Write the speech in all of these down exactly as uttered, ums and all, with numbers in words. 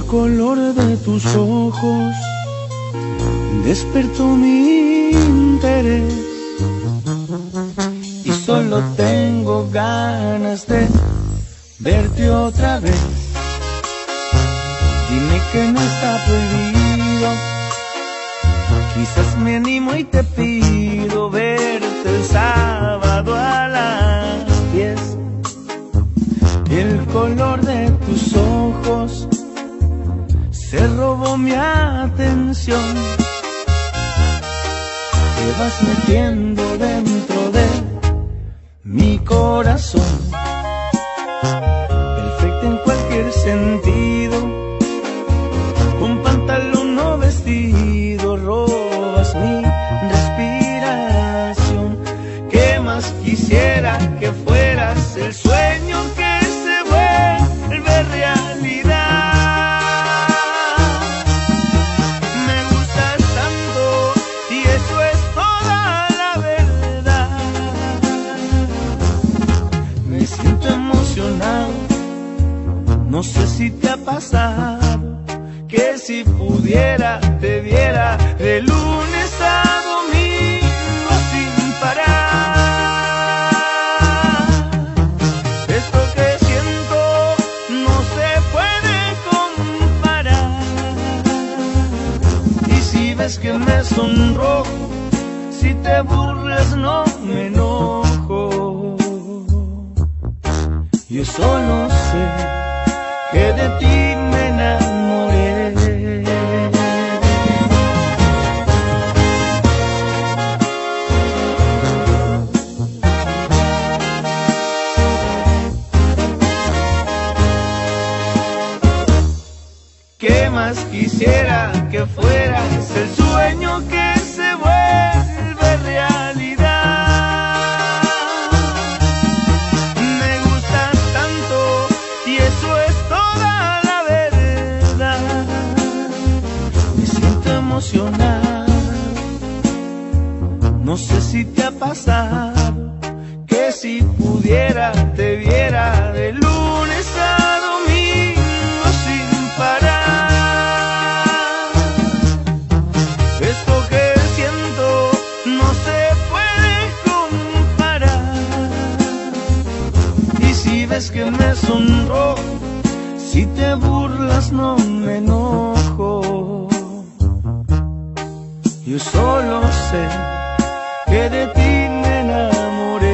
color de tus ojos despertó mi interés y solo tengo ganas de verte otra vez. Dime que no está prohibido, quizás me animo y te pido verte el sábado a las diez. El color de tus ojos se robó mi atención. Te vas metiendo dentro de mi corazón, perfecta en cualquier sentido, con pantalón o vestido, robas mi respiración. ¿Qué más quisiera que fueras el sueño que se vuelve realidad? Me gustas tanto y eso es toda la verdad. Me siento emocionado, no sé si te ha pasado que si pudiera te viera de lunes a domingo sin parar. Esto que siento no se puede comparar. Y si ves que me sonrojo, si te burlas no me enojo. Yo solo sé que de ti me enamoré. ¿Qué más quisiera que fueras el sueño que se vuelve realidad? Me gustas tanto y eso es toda la verdad. Me siento emocionado, no sé si te ha pasado que si pudiera te viera de lunes a domingo sin parar. Esto que siento no se puede comparar. Y si ves que me sonrojo, si te burlas no me enojo. Yo solo sé que de ti me enamoré.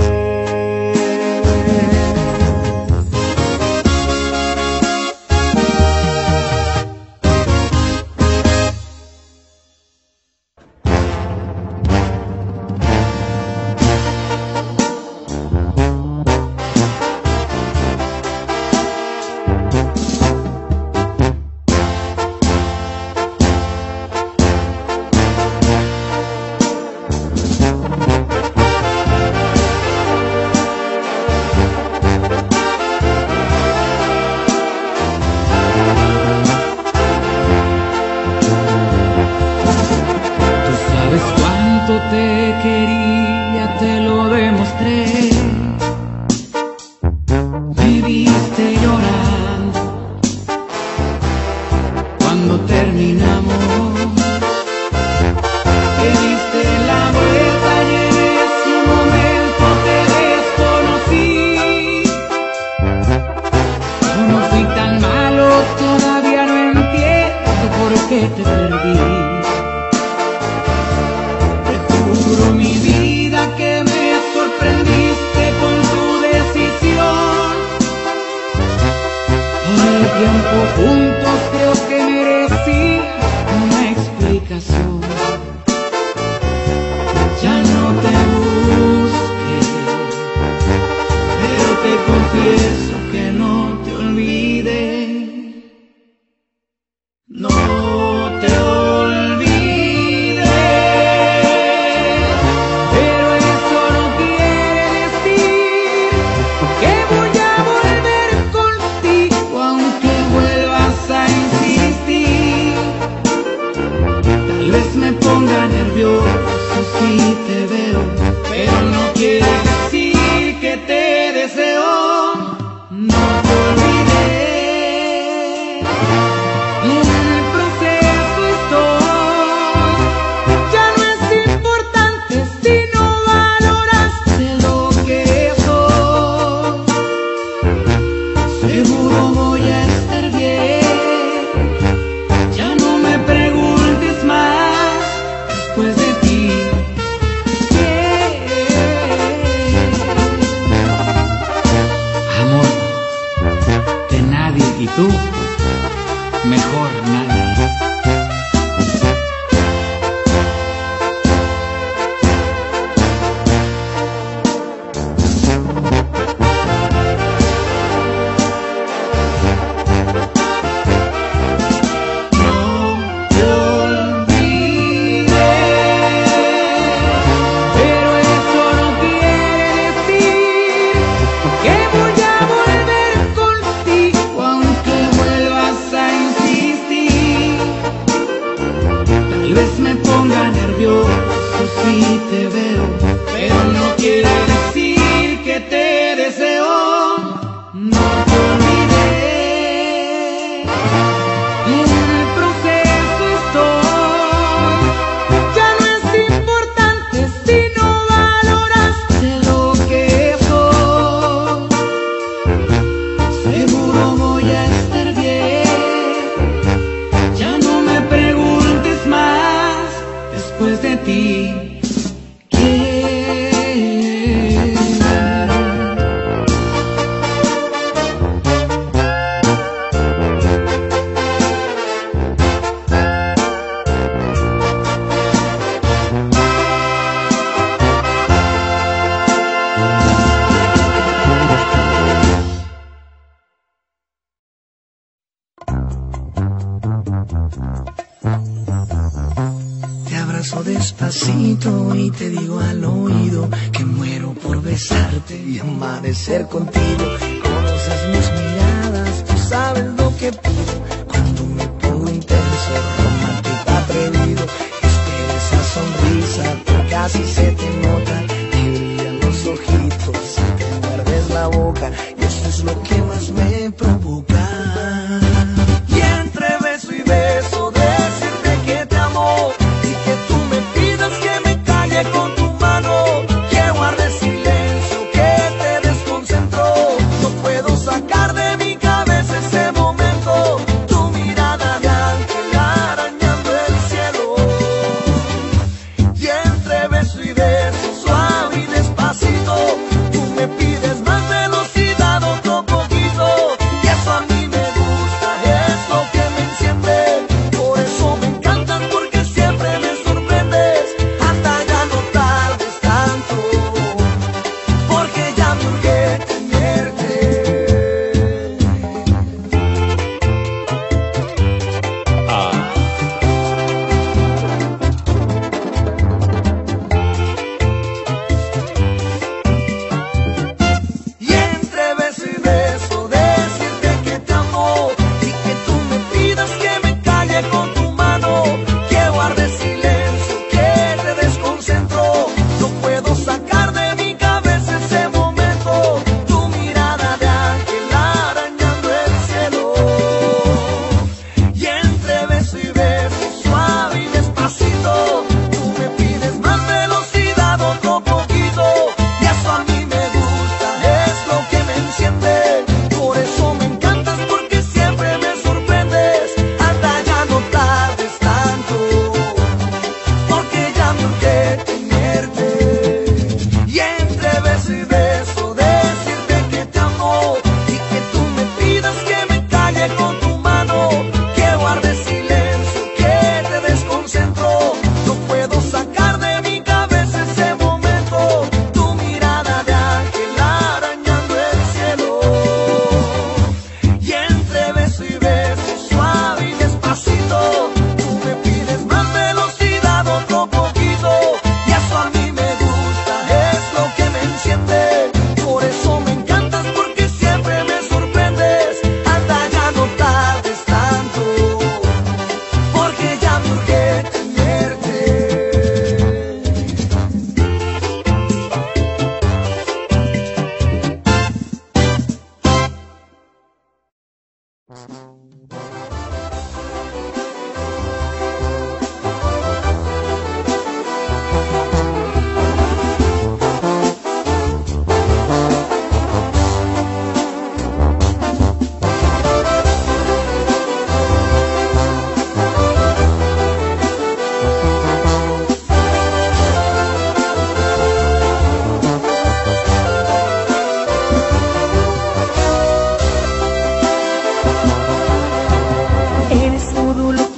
Te quería, te lo demostré. Me viste llorando cuando terminamos. Te diste la vuelta y en ese momento te desconocí. No fui tan malo, todavía no entiendo por qué te perdí. Juro mi vida que me sorprendiste con tu decisión. Por el tiempo juntos creo que merecía una explicación. Ya no te busqué, pero te confieso que no te olvidé. No te olvidé. Hernández. Si te veo, pero no quiere decir que te deseo. No te olvidé, en el proceso estoy. Ya no es importante si no valoraste lo que soy. Seguro voy a estar bien. Ya no me preguntes más después de ti. Despacito y te digo al oído que muero por besarte y amanecer contigo. Conoces mis miradas, tú sabes lo que pido. Cuando me pongo intenso, romántico, atrevido, espero esa sonrisa, tú casi se te nota. Te brillan los ojitos, te muerdes la boca y eso es lo que más me provoca. Y entre beso y beso decirte que te amo. Con tu mano, que guarde silencio, que te desconcentró. No puedo sacar de mi cabeza ese momento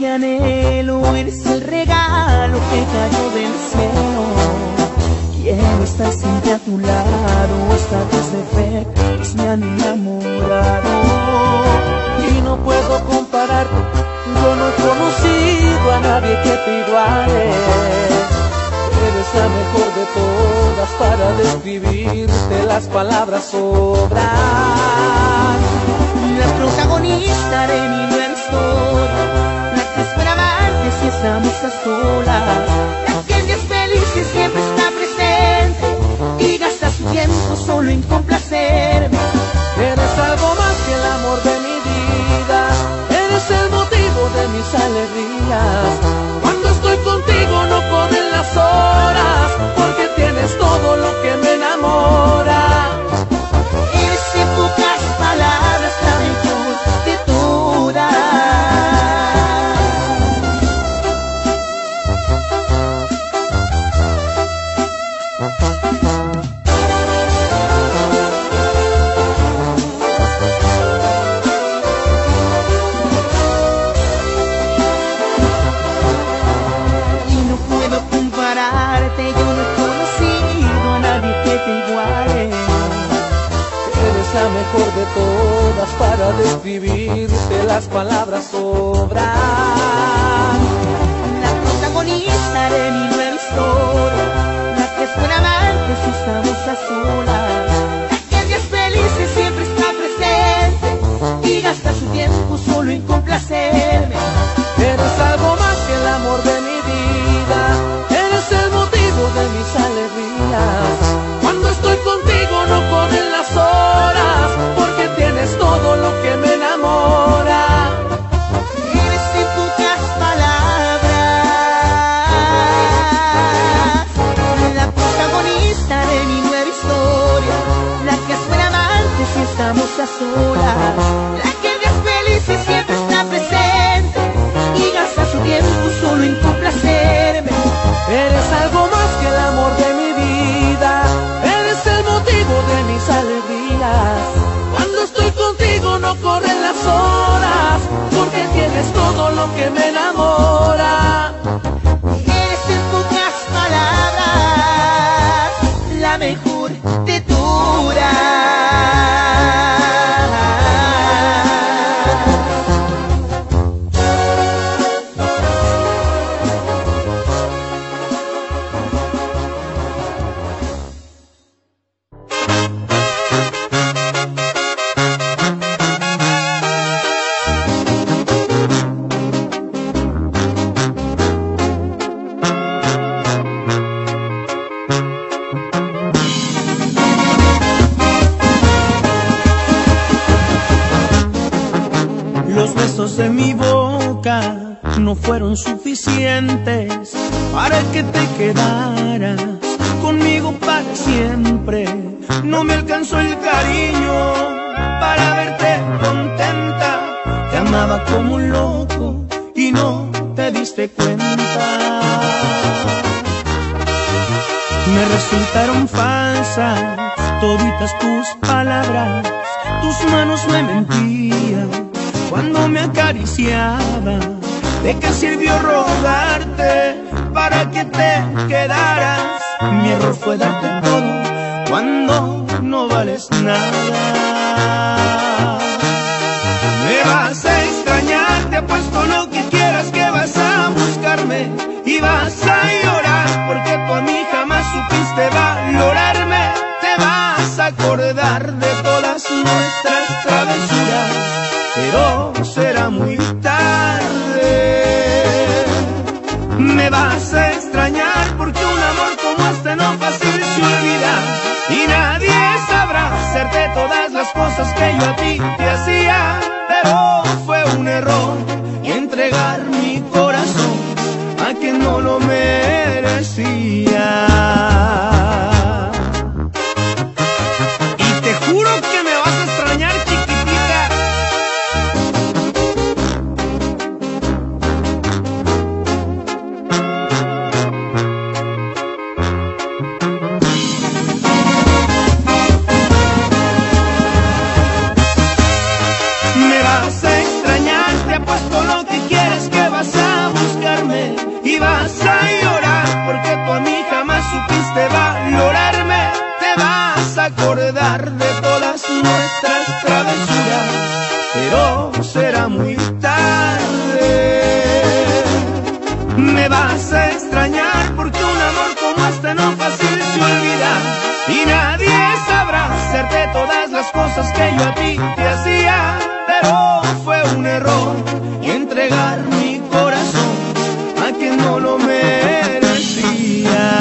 anhelo, eres el regalo que cayó del cielo. Quiero estar siempre a tu lado, esta defectos me han enamorado. Y no puedo compararte, yo no he conocido a nadie que te iguale. Eres la mejor de todas, para describirte las palabras sobran. La protagonista de mi nueva historia, la que esperaba antes si estamos a solas, la que es feliz y siempre está presente y gasta su tiempo solo en complacerme. Eres algo más que el amor de mi vida, eres el motivo de mis alegrías. Cuando estoy contigo no corren las horas, porque tienes todo lo que me enamora. Eres en pocas palabras la mejor de todas. Y no puedo compararte, yo no he conocido a nadie que te iguale. Eres la mejor de todas, para describirte las palabras sobran. La protagonista de mi nueva historia, la que esperaba antes si estamos a solas, la que es feliz y siempre está presente y gasta su tiempo solo en complacerme. Eres algo más que el amor de mi vida, eres el motivo de mis alegrías. Cuando estoy contigo no corren las horas, porque tienes todo lo que me enamora. Eres en pocas palabras la protagonista de mi nueva historia, la que esperaba antes si estamos a solas, la que es feliz y siempre está presente y gasta su tiempo solo en complacerme. Eres algo más que el amor de mi vida, eres el motivo de mis alegrías. Cuando estoy contigo no corren las horas, porque tienes todo lo que me enamora. Eres en pocas palabras la mejor de todas. Los besos de mi boca no fueron suficientes para que te quedaras conmigo para siempre. No me alcanzó el cariño para verte contenta. Te amaba como un loco y no te diste cuenta. Me resultaron falsas toditas tus palabras, tus manos me mentían cuando me acariciaba. ¿De qué sirvió rogarte para que te quedaras? Mi error fue darte todo cuando no vales nada. Me vas a extrañar, te apuesto lo que quieras que vas a buscarme y vas a llorar, porque tú a mí jamás supiste valorarme. Te vas a acordar de todas nuestras travesuras, pero será muy tarde. Me vas a extrañar porque un amor como este no fácil se olvida, y nadie sabrá hacerte todas las cosas que yo a ti te hacía. Pero fue un error entregar mi corazón a quien no lo merecía. Y te juro que me vas a extrañar, chiquitita. dar mi corazón a quien no lo merecía.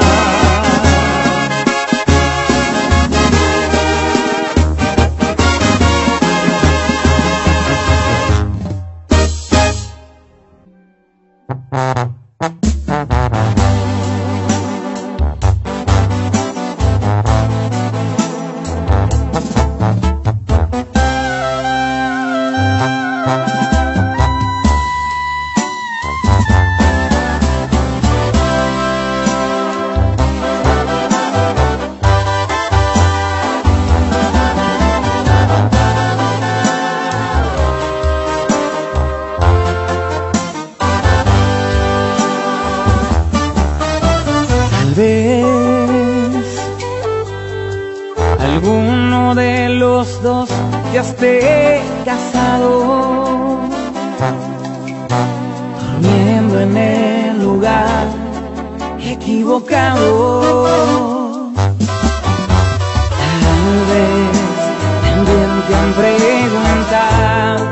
Tal vez alguno de los dos ya esté casado, durmiendo en el lugar equivocado. Tal vez también te han preguntado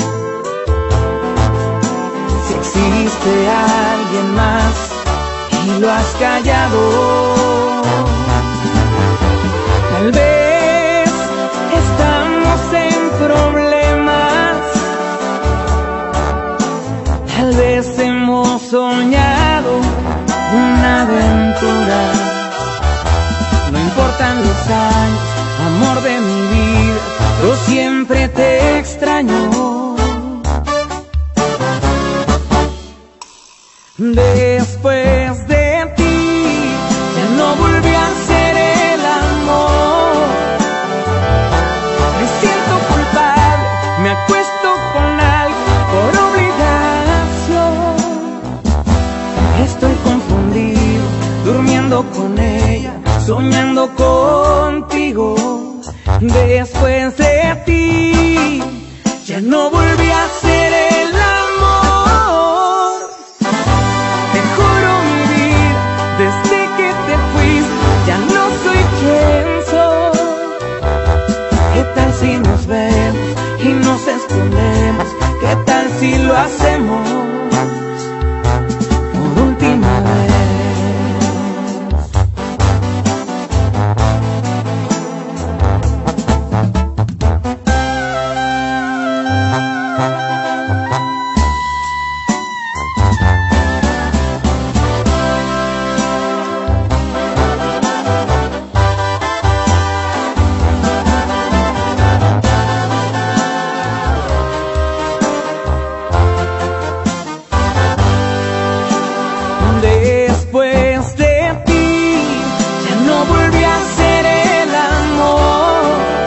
si existe alguien más y lo has callado. Tal vez estamos en problemas, tal vez hemos soñado una aventura. No importan los años, amor de mi vida, yo siempre te extraño. Después de ti ya no volví a ser el amor. Me siento culpable, me acuesto con alguien por obligación. Estoy confundido, durmiendo con ella, soñando contigo. Después de ti ya no volví a ser el amor. Te juro mi vida, desde que te fuiste ya no soy quien soy. ¿Qué tal si nos vemos y nos escondemos? ¿Qué tal si lo hacemos por última vez? Después de ti ya no volví a ser el amor.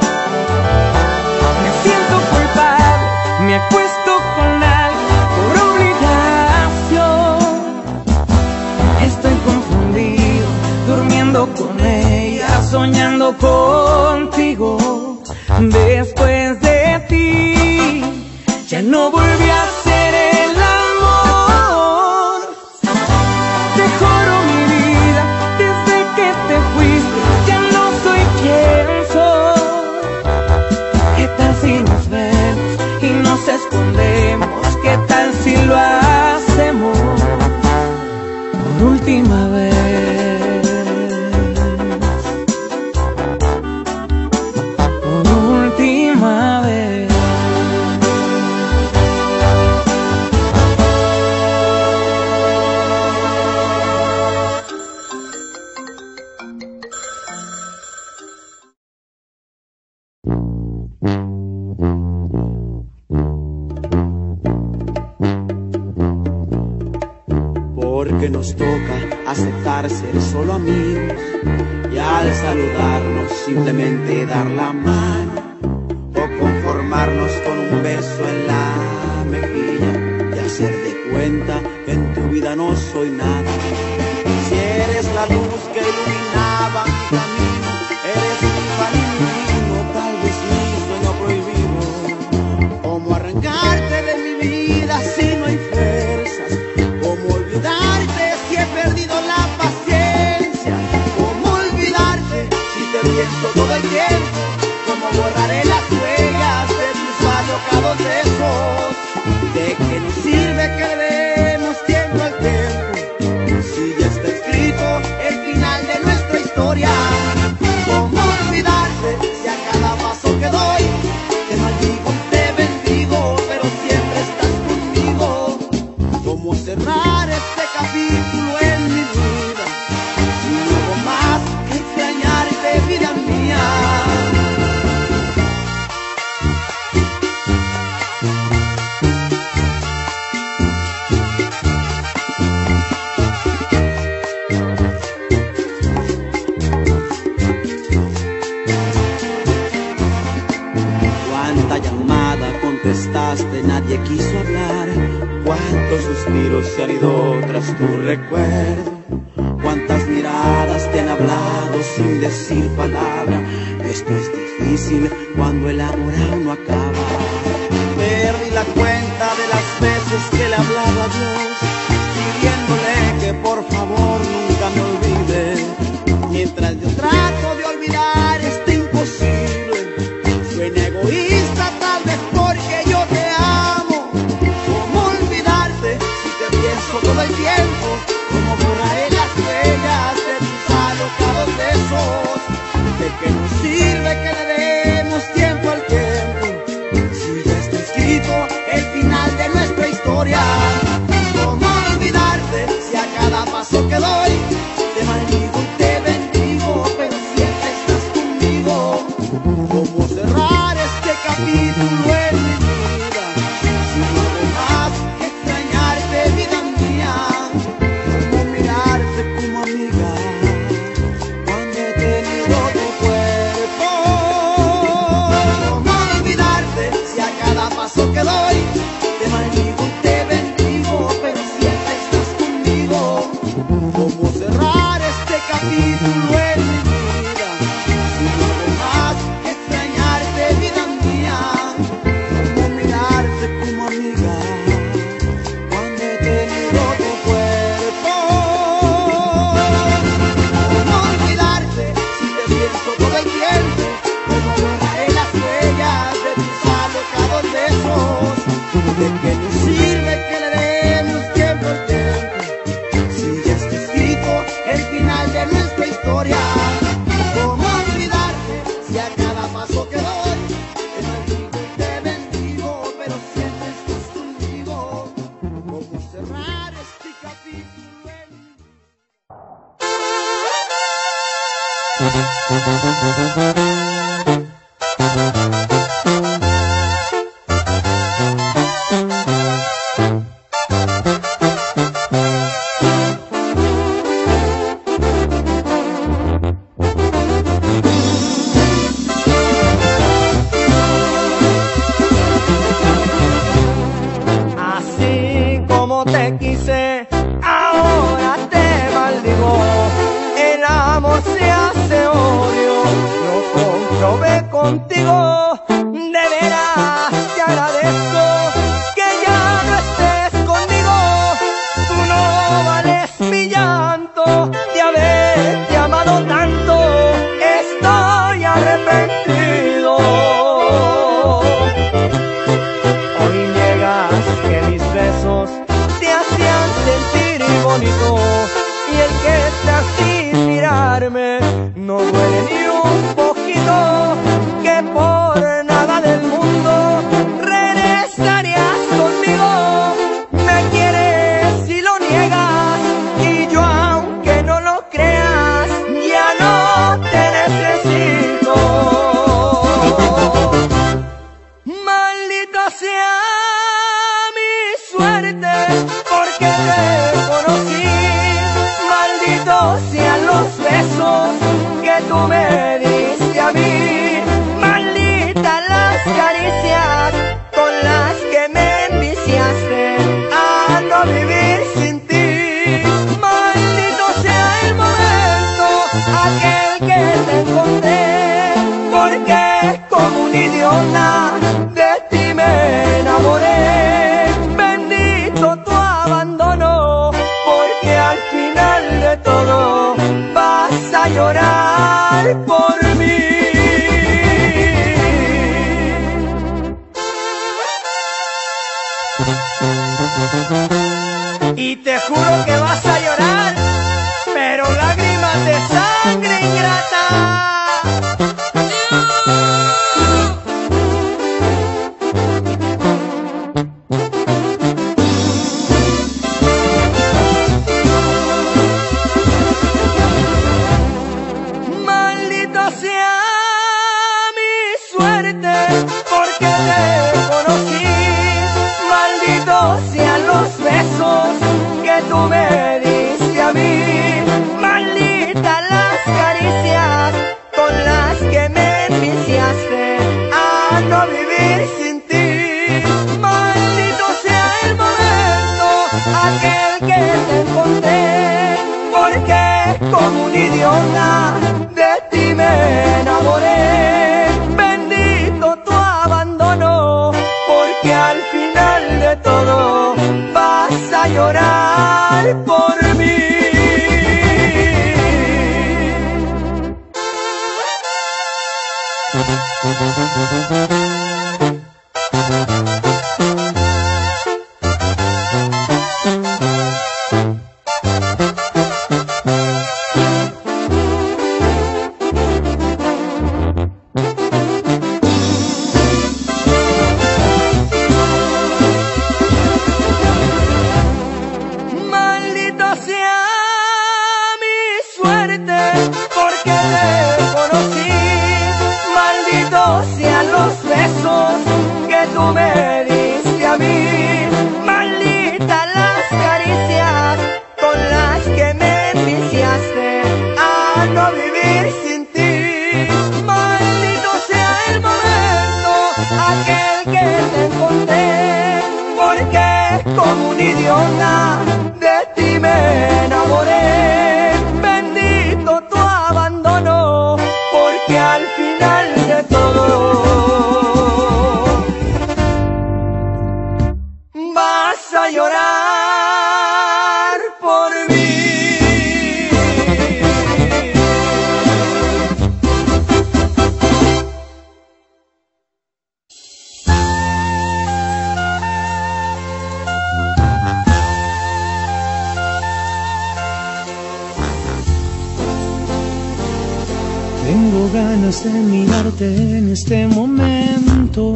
Me siento culpable, me acuesto con alguien por obligación. Estoy confundido, durmiendo con ella, soñando contigo. Después de ti ya no volví a ser el amor. Te juro mi vida, desde que te fuiste ya no soy quien soy. ¿Qué tal si nos vemos y nos escondemos? ¿Qué tal si lo hacemos por última vez? Por última vez. Porque nos toca aceptar ser solo amigos y al saludarnos simplemente dar la mano o conformarnos con un beso en la mejilla y hacer de cuenta que en tu vida no soy nada. Si eres la luz que iluminaba mi camino, eres mi pan y mi vino, tal vez mi sueño prohibido. ¿Cómo arrancarte de mi vida si no hay fuerzas? ¿Cómo olvidarte si he perdido la paciencia? ¿Cómo olvidarte si te pienso todo el tiempo? ¿Cómo borraré las huellas de tus alocados besos? ¿De qué nos sirve cómo cerrar este capítulo en mi vida. Y no hago más que extrañarte, vida mía. Cuánta llamada contestaste, nadie quiso hablar. Cuántos suspiros se han ido tras tu recuerdo. Cuántas miradas te han hablado sin decir palabra. Esto es difícil cuando el amor aún no acaba. Perdí la cuenta de las veces que le hablaba a Dios, pidiéndole que por favor nunca me olvide. Mientras yo trato de olvidar este imposible, suena egoísta tal vez porque yo te amo. ¿Cómo olvidarte si te pienso todo el tiempo? ¿Cómo borraré las huellas de tus alocados besos? ¿De qué nos sirve que le demos tiempo al tiempo si ya está escrito el final de nuestra historia? ¿Cómo olvidarte si a cada paso que doy te maldigo y te bendigo, pero siempre estás conmigo? ¿Cómo cerrar este capítulo en mi vida si no hago más que extrañarte, vida mía? ¿Cómo mirarte como amiga cuando he tenido tu cuerpo? ¿Cómo olvidarte si a cada paso que doy te maldigo y te bendigo, pero siempre estás conmigo? ¿Cómo cerrar este capítulo en mi vida si no hago más que extrañarte, vida mía? ¿Cómo mirarte como amiga cuando he tenido tu cuerpo? ¿Cómo olvidarte si te pienso todo el tiempo? ¿Cómo borraré las huellas de tus alocados besos? ¿De qué nos sirve que le demos tiempo al tiempo si ya está escrito el final de nuestra historia? ¿Cómo olvidarte si a cada paso que doy te maldigo y te bendigo, pero siempre estás conmigo? ¿Cómo cerrar este capítulo en mi Así como te quise, ahora te maldigo. El amor se hace odio, lo comprobé contigo. De veras te agradezco que ya no estés conmigo. Tú no vales mi llanto de haberte amado tanto. Estoy arrepentido. Hoy niegas que mis besos te hacían sentir bonito, y el que estás sin mirarme no duele ni un poquito. Que por nada del mundo regresarías conmigo. Me quieres y lo niegas, y yo aunque no lo creas ya no te necesito. Maldita sea mi suerte porque te conocí. Malditos sean los besos que tú me diste a mí. Malditas las caricias con las que me enviciaste a no vivir sin ti. Maldito sea el momento aquel que te encontré, porque como un idiota de ti me enamoré. Bendito tu abandono, porque al final de todo vas a llorar por mí. Y te juro que vas a llorar, pero lágrimas de sangre ingrata. aquel que te encontré, porque como un idiota de ti me enamoré. Bendito tu abandono, porque al final de todo vas a llorar por mí. Maldito sea mi suerte, porque te conocí. Malditos sean los besos que tú me diste a mí. Malditas las caricias con las que me enviciaste a no vivir sin ti. Maldito sea el momento, aquel que te encontré, porque como un idiota de ti me enamoré. Bendito tu abandono, porque al final de todo vas a llorar por mí. Tengo ganas de mirarte en este momento,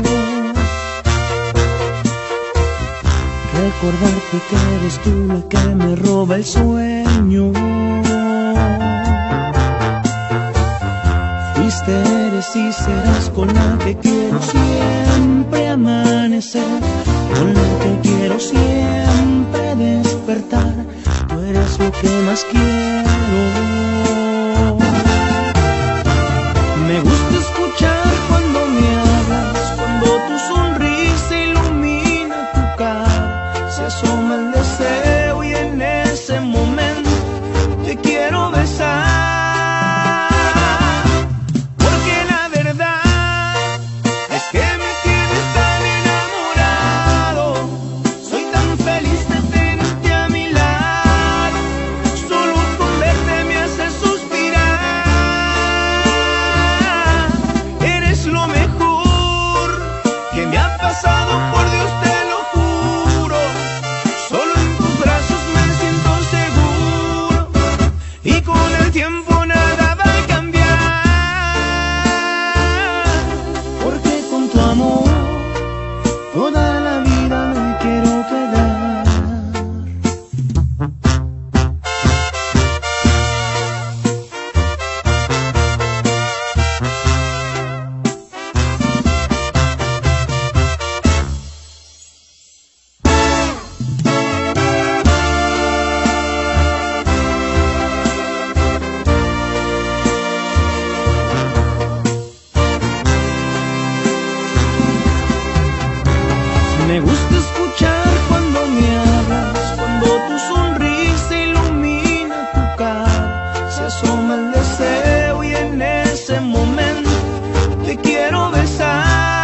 recordarte que eres tú la que me roba el sueño. Fuiste, eres y serás con la que quiero siempre amanecer, con la que quiero siempre despertar. Tú eres lo que más quiero. Me gusta escuchar cuando me hablas, cuando tu sonrisa ilumina tu cara, se asoma el deseo y en ese momento te quiero besar. Porque la verdad es que me tienes tan enamorado, soy tan feliz de tenerte a mi lado, solo con verte me hace suspirar. Lo mejor que me ha pasado, por Dios te lo juro. Solo en tus brazos me siento seguro, y con el tiempo nada va a cambiar. Porque con tu amor toda la vida me quiero quedar. Me gusta escuchar cuando me hablas, cuando tu sonrisa ilumina tu cara, se asoma el deseo y en ese momento te quiero besar.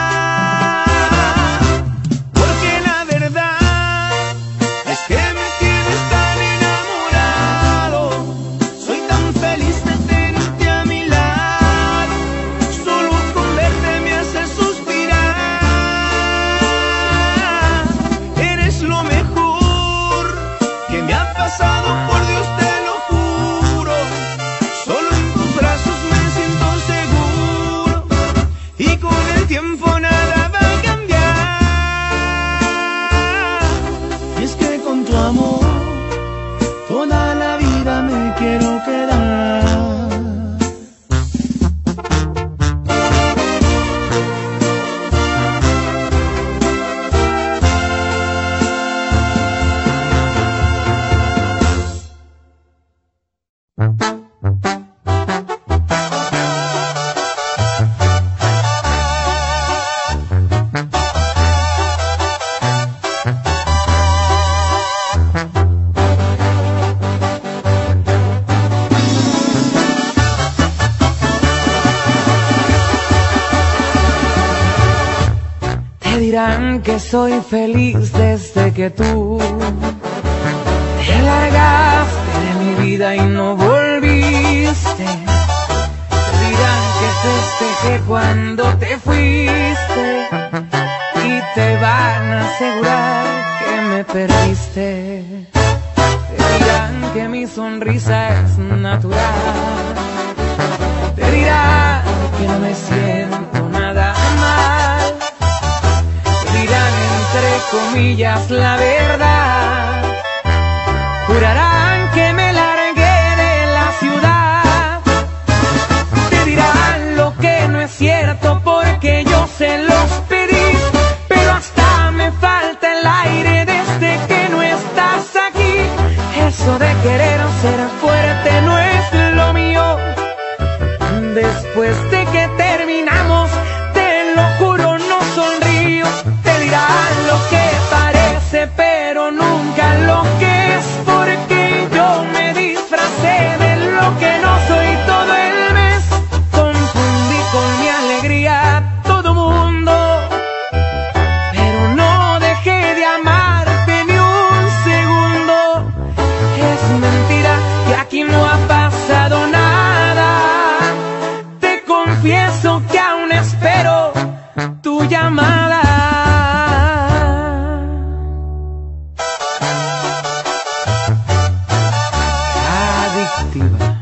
Porque la verdad es que me tienes tan enamorado, soy tan feliz de tenerte a mi lado, solo con verte me hace suspirar. Lo mejor que me ha pasado, por Dios te lo juro. Solo en tus brazos me siento seguro, y con el tiempo nada va a cambiar. Y es que con tu amor toda la vida me quiero quedar. dirán que soy feliz desde que tú te largaste de mi vida y no volviste. Te dirán que festejé cuando te fuiste y te van a asegurar que me perdiste. Te dirán que mi sonrisa es natural. Te dirán que no me siento nada mal. Te dirán entre comillas la verdad. Jurarán que me largué de la ciudad. Te dirán lo que no es cierto porque yo se los pedí, pero hasta me falta el aire desde que no estás aquí. Eso de querer ser fuerte no es lo mío. Después de que terminamos, te lo juro, no sonrío. Te dirán lo que parece, pero nunca lo que es, porque yo me disfracé de lo que no soy todo el mes. Confundí con mi alegría todo mundo, pero no dejé de amarte ni un segundo. Es mentira que aquí no ha pasado nada. Te confieso que aún espero tu llamada. Adictiva.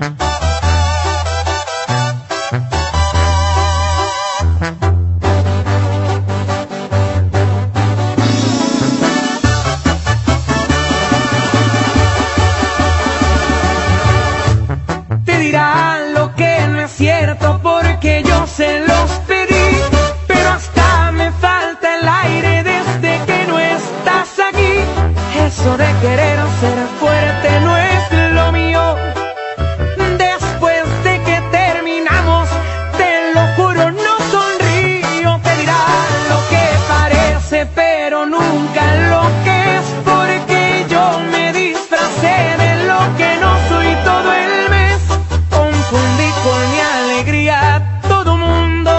Te dirán lo que no es cierto porque yo se los pedí, pero hasta me falta el aire desde que no estás aquí. Eso de querer ser fuerte no es lo mío. Después de que terminamos, te lo juro, no sonrío. Te dirán lo que parece, pero nunca lo que es, porque yo me disfracé de lo que no soy todo el mes. Confundí con mi alegría todo mundo,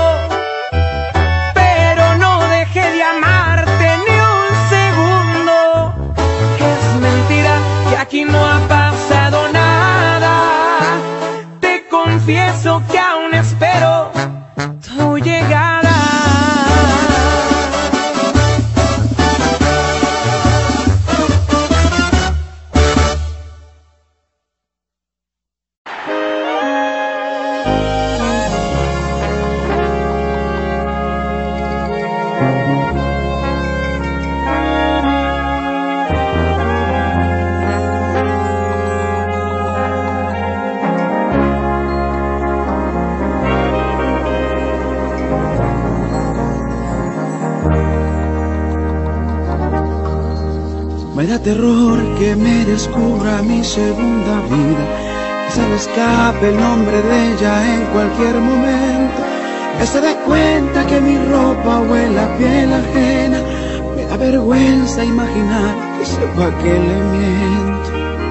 pero no dejé de amarte ni un segundo. Es mentira que aquí no ha pasado nada. Te confieso que aún espero tu llegada. Me da terror que me descubra mi segunda vida, que se me escape el nombre de ella en cualquier momento, que se dé cuenta que mi ropa huele a piel ajena. Me da vergüenza imaginar que sepa que le miento.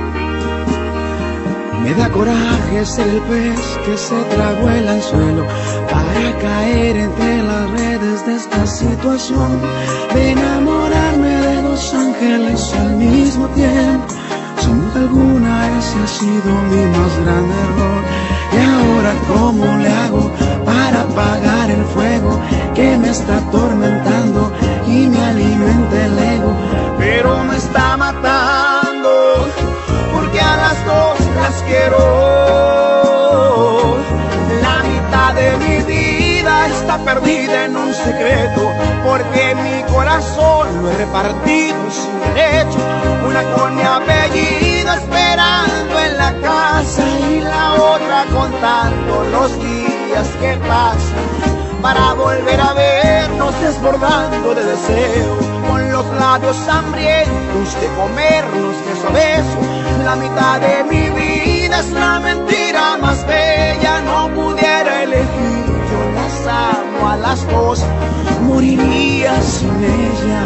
Me da coraje ser el pez que se tragó el anzuelo para caer entre las redes de esta situación, de enamorarme de dos ángeles al mismo tiempo. Sin duda alguna ese ha sido mi más grande error. Y ahora ¿cómo le hago para apagar el fuego que me está atormentando y me alimenta el ego? Pero me está matando porque a las dos las quiero. La mitad de mi vida está perdida en un secreto, porque mi corazón lo he repartido sin derecho. Una con mi apellido esperando en la casa y la otra contando los días que pasan para volver a vernos desbordando de deseo, con los labios hambrientos de comernos beso a beso. La mitad de mi vida es la mentira más bella, no pudiera elegir, yo las amo a las dos, moriría sin ella.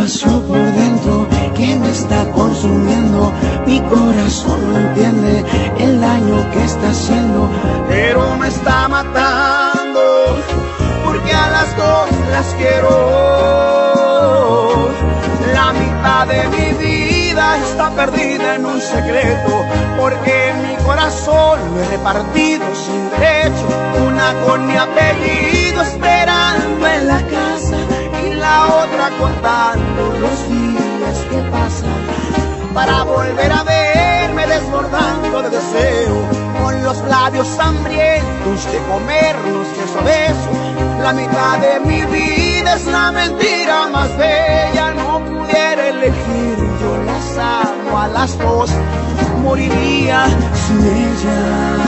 vacío por dentro que me está consumiendo. Mi corazón no entiende el daño que está haciendo, pero me está matando porque a las dos las quiero. La mitad de mi vida está perdida en un secreto, porque mi corazón lo he repartido sin derecho, una con mi apellido esperando en la casa y la otra contando los días que pasan para volver a verme desbordando de deseo, con los labios hambrientos de comernos beso a beso. La mitad de mi vida es la mentira más bella, no pudiera elegir, yo las amo a las dos, moriría sin ella.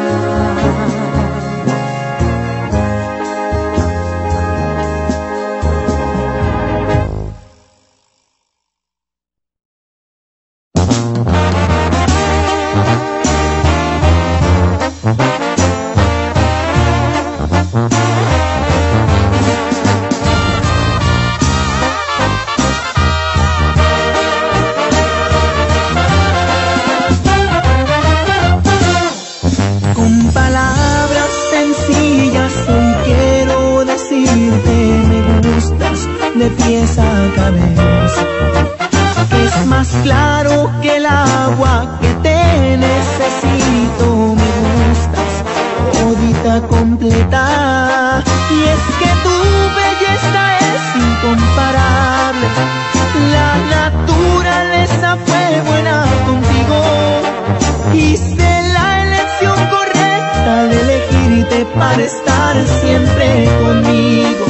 De pies a cabeza, es más claro que el agua, que te necesito. Me gustas todita completa, y es que tu belleza es incomparable. La naturaleza fue buena contigo, hice la elección correcta de elegirte para estar siempre conmigo.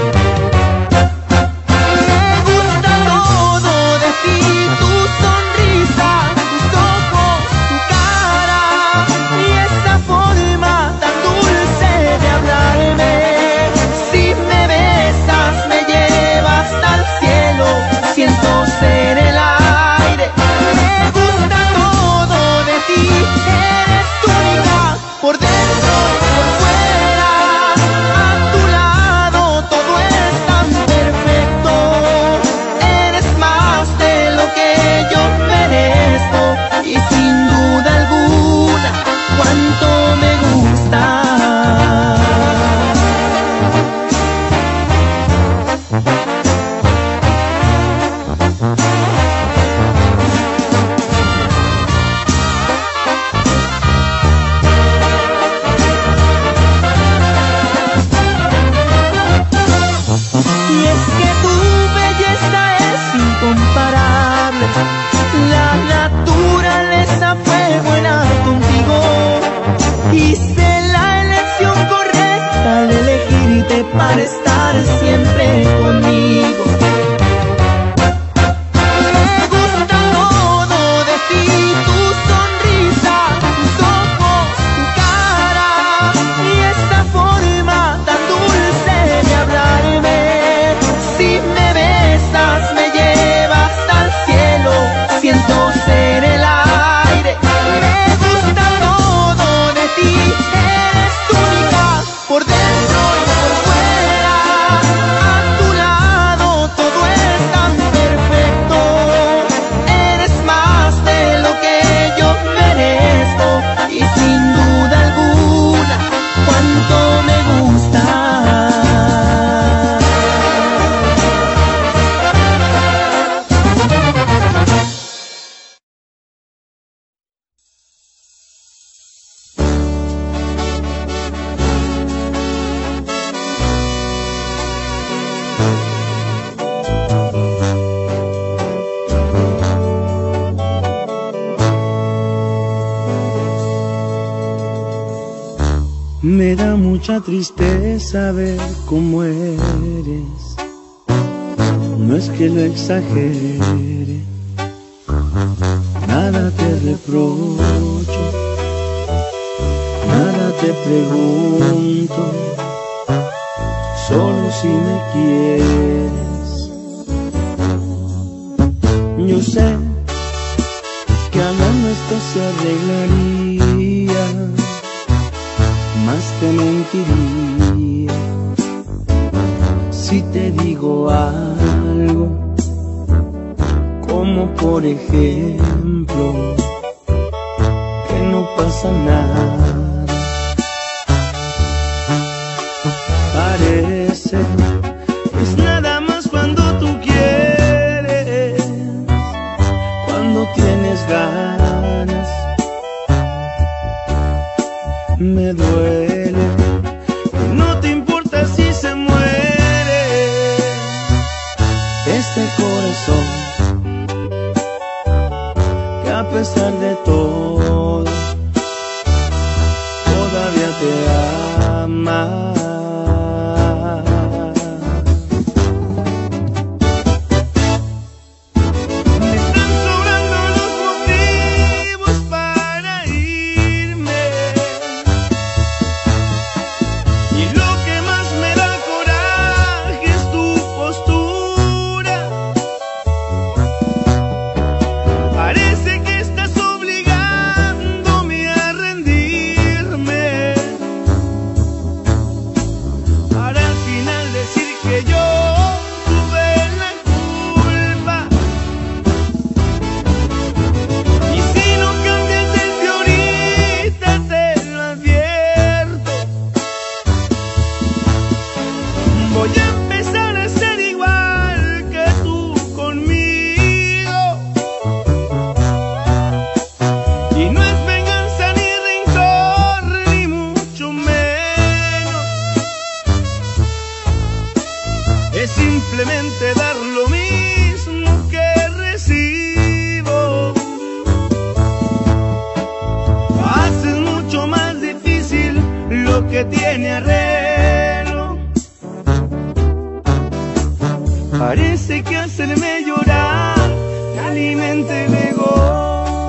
Para estar siempre conmigo. Me gusta todo de ti, tu sonrisa, tus ojos, tu cara y esa forma tan dulce de hablarme. Si me besas me llevas al cielo, siento ser el aire. Me gusta todo de ti, eres única por dentro y por fuera. A tu lado todo es tan perfecto, eres más de lo que yo merezco, y sin duda alguna cuánto me gusta. Me da mucha tristeza ver cómo eres, no es que lo exagere, nada te reprocho, nada te pregunto, solo si me quieres. Yo sé que a lo nuestro se arreglaría, más te mentiría si te digo algo como por ejemplo que no pasa nada. Parece que es nada más cuando tú quieres, cuando tienes ganas. Me duele que no te importa si se muere este corazón, que a pesar de todo todavía te ama. Simplemente dar lo mismo que recibo. Haces mucho más difícil lo que tiene arreglo. Parece que hacerme llorar te alimenta el ego.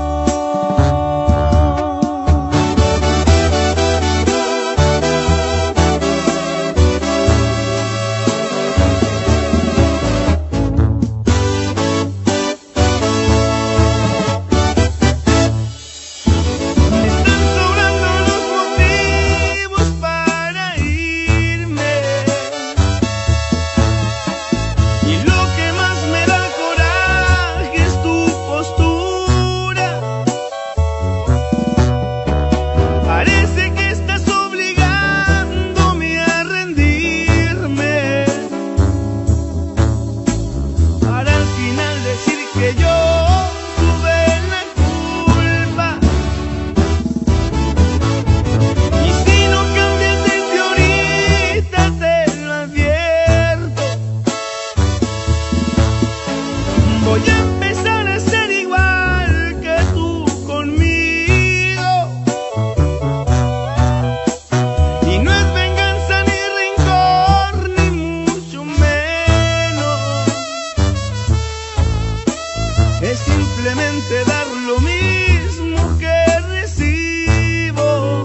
Simplemente dar lo mismo que recibo.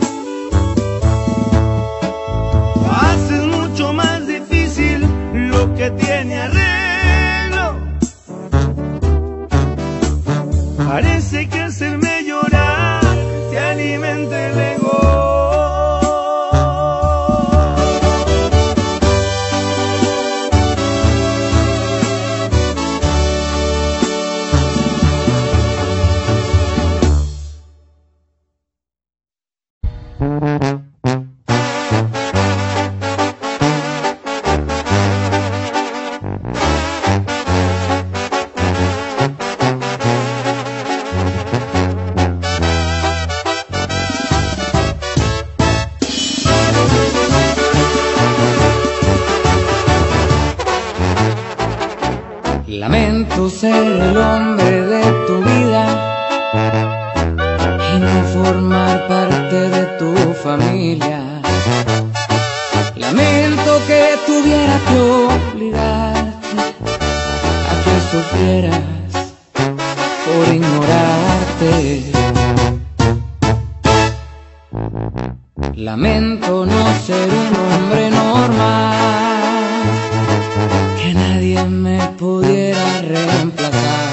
Haces mucho más difícil lo que tiene arreglo. Parece que hacerme llorar te alimenta el ego. Lamento ser el hombre de tu vida y no formar parte de tu familia. Lamento que tuviera que obligarte a que sufrieras por ignorarte. Lamento no ser un hombre normal, que nadie me pudiera reemplazar.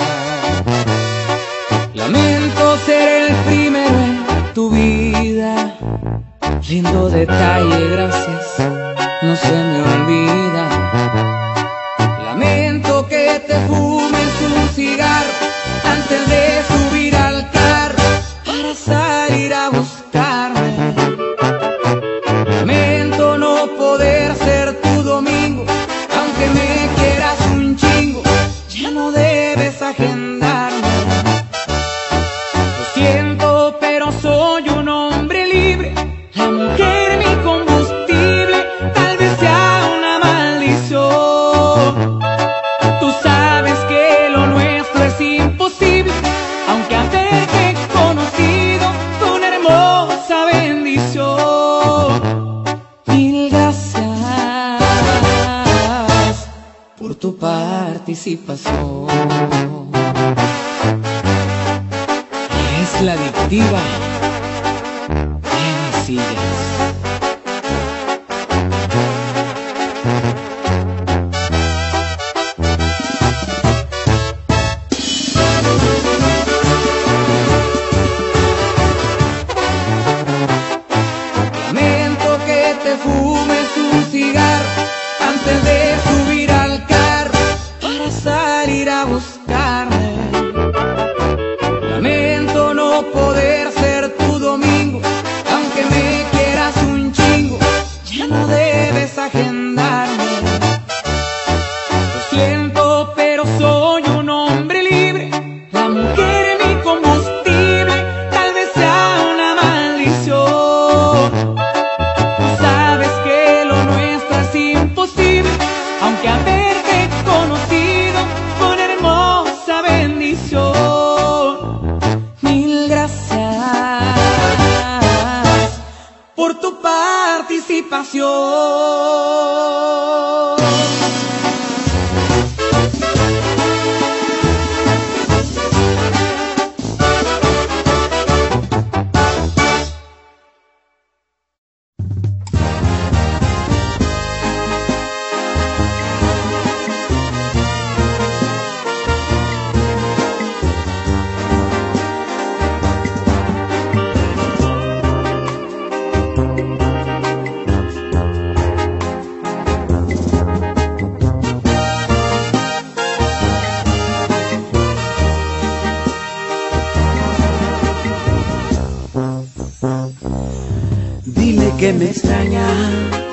Lamento ser el primero en tu vida, lindo detalle, gracias, no se me olvida. Lamento que te fumes un cigarro salir a buscarme. Lamento no poder ser tu domingo, aunque me quieras un chingo, ya no debes agendarme. Lo siento, pero soy un hombre libre, la mujer mi combustible, tal vez sea una maldición. Tú sabes que lo nuestro es imposible, aunque haberte conocido fue una hermosa bendición. Mil gracias por tu participación. Es la adictiva en sillas. Lamento que te fumes un cigarro antes de subir al carro para salir a buscarme. Lamento no poder ser tu domingo, aunque me quieras un chingo, ya no debes agendarme. Lo siento, pero soy un hombre libre, la mujer mi combustible, tal vez sea una maldición. Tú sabes que lo nuestro es imposible, aunque haberte conocido fue una hermosa bendición. Mil gracias por tu participación. Dile que me extrañas,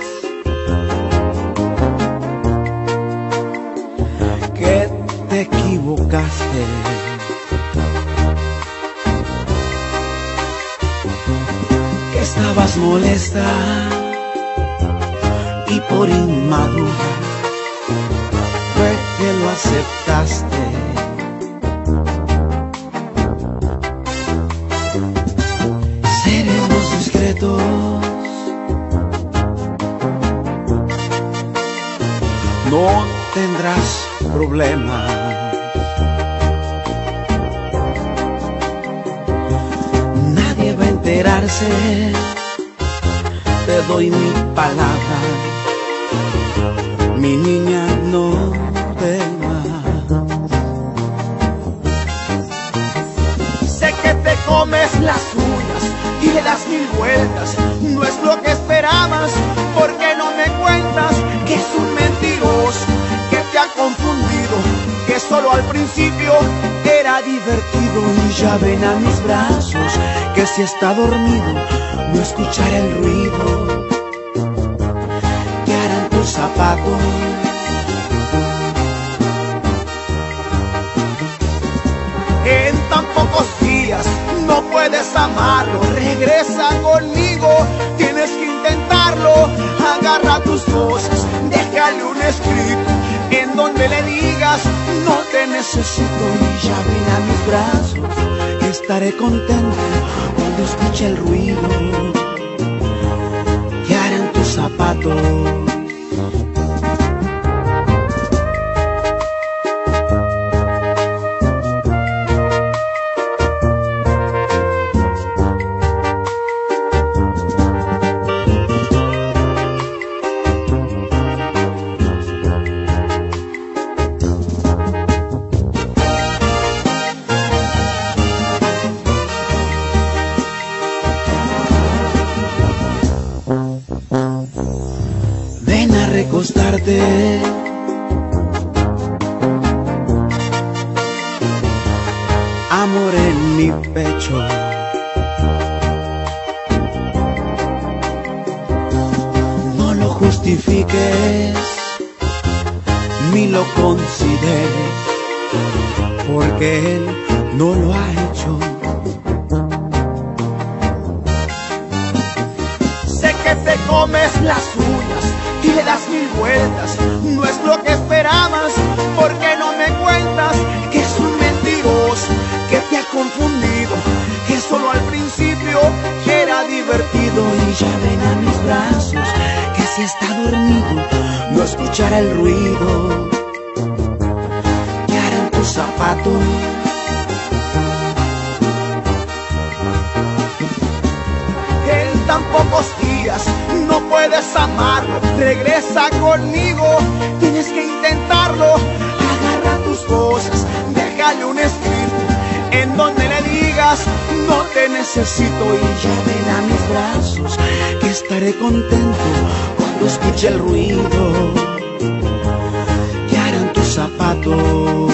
que te equivocaste, que estabas molesta y por inmadura fue que lo aceptaste. Seremos discretos, no tendrás problemas. Nadie va a enterarse, te doy mi palabra, mi niña, no temas. Sé que te comes las uñas y le das mil vueltas, no es lo que esperabas, porque no me cuentas que es un mentiroso, que te ha confundido, que solo al principio era divertido. Y ya ven a mis brazos, que si está dormido no escuchará el ruido que harán tus zapatos. En tan pocos días no puedes amarlo, regresa conmigo, tienes que intentarlo. Agarra tus cosas, déjale un escrito en donde le digas no te necesito. Y ya ven a mis brazos, estaré contento cuando escuche el ruido que harán tus zapatos. Recostarte, amor en mi pecho, justifiques ni lo consideres, porque él no lo ha hecho. Sé que te comes las uñas y le das mil vueltas, no es lo que esperabas, porque no me cuentas que es un mentiroso, que te ha confundido, que solo al principio era divertido. Y ya ven a mis brazos, que si está dormido no escuchará el ruido que harán tus zapatos. En tan pocos días no puedes amarlo, regresa conmigo, tienes que intentarlo. Agarra tus cosas, déjale un escrito en donde le digas no te necesito. Y ya ven a mis brazos, que estaré contento cuando escuche el ruido que harán tus zapatos.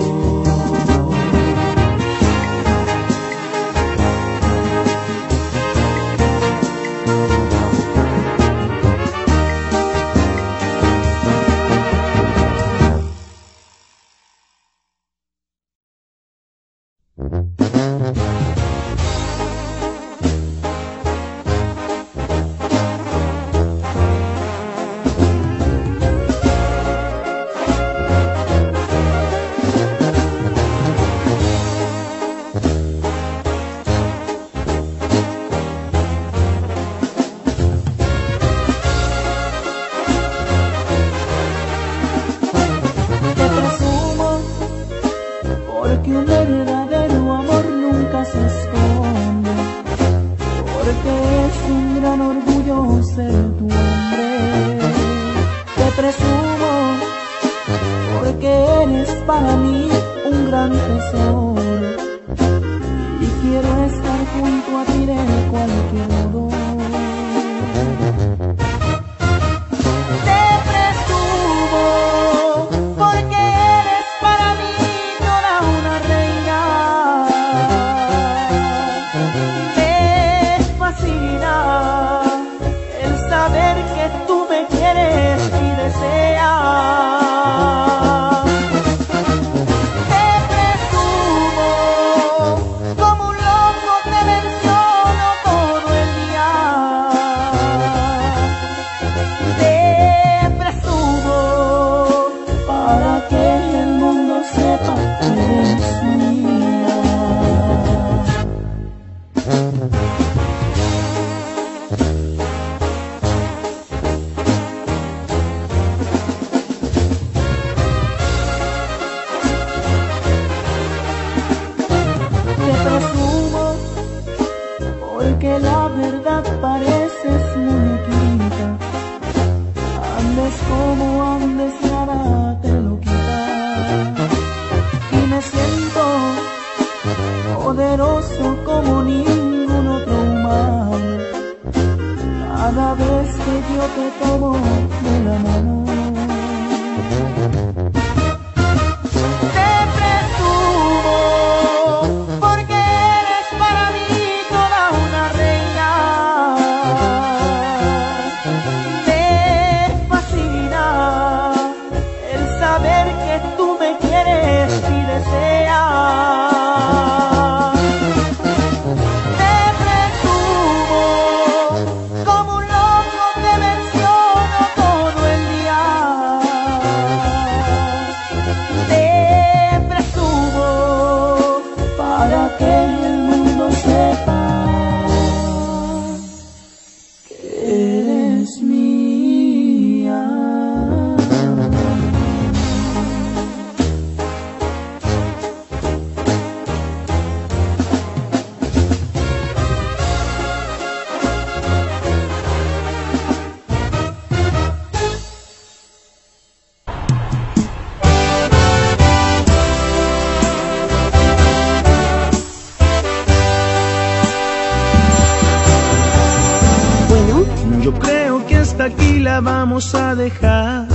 Aquí la vamos a dejar.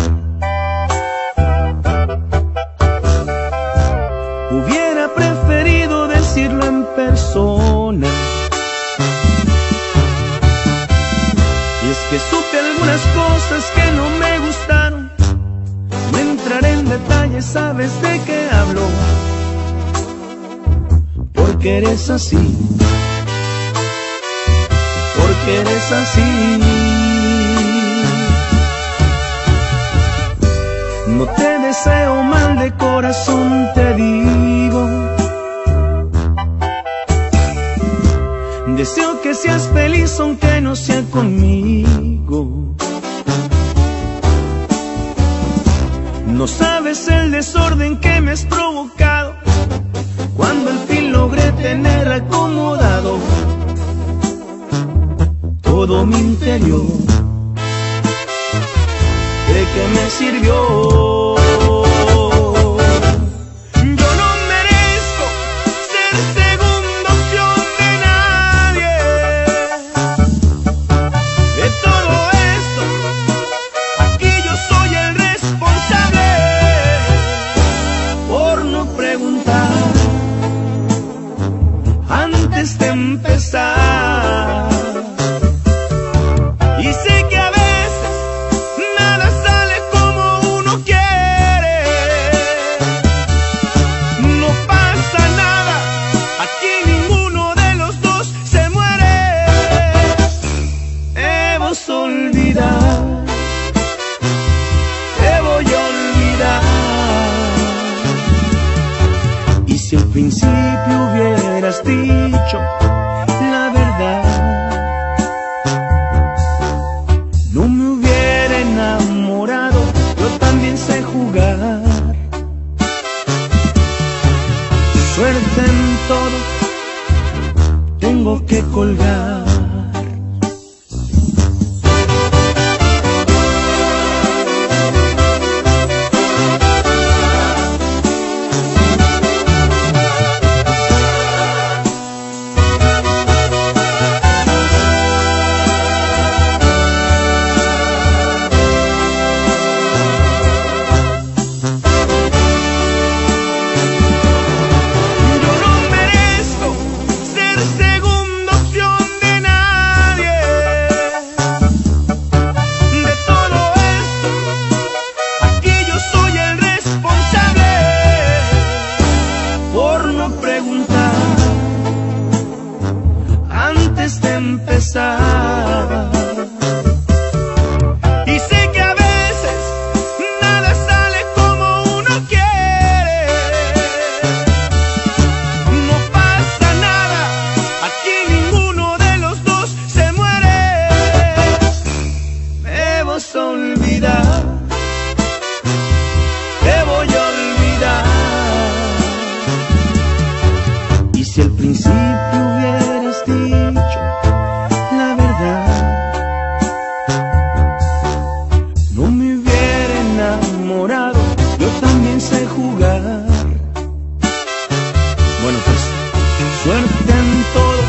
Hubiera preferido decirlo en persona, y es que supe alguna las cosas que no me gustaron. No entraré en detalles, sabes de qué hablo, porque eres así, porque eres así. No te deseo mal, de corazón te digo. Deseo que seas feliz aunque no sea conmigo. No sabes el desorden que me has provocado cuando al fin logré tener acomodado todo mi interior. ¿De qué me sirvió? Yo no merezco ser segunda opción de nadie. De todo esto, aquí yo soy el responsable por no preguntar antes de empezar. Y sé que a veces nada sale como uno quiere. No pasa nada, aquí ninguno de los dos se muere. Debes olvidar, te voy a olvidar. Y si al principio hubieras dicho la verdad, no me hubiera enamorado. Yo también sé jugar. Suerte en todo, tengo que colgar. Y sé que a veces nada sale como uno quiere. No pasa nada, aquí ninguno de los dos se muere. Debes olvidar, te voy a olvidar. Y si al principio hubieras dicho la verdad, no me hubiera enamorado. Yo también sé jugar. Bueno, pues suerte en todo,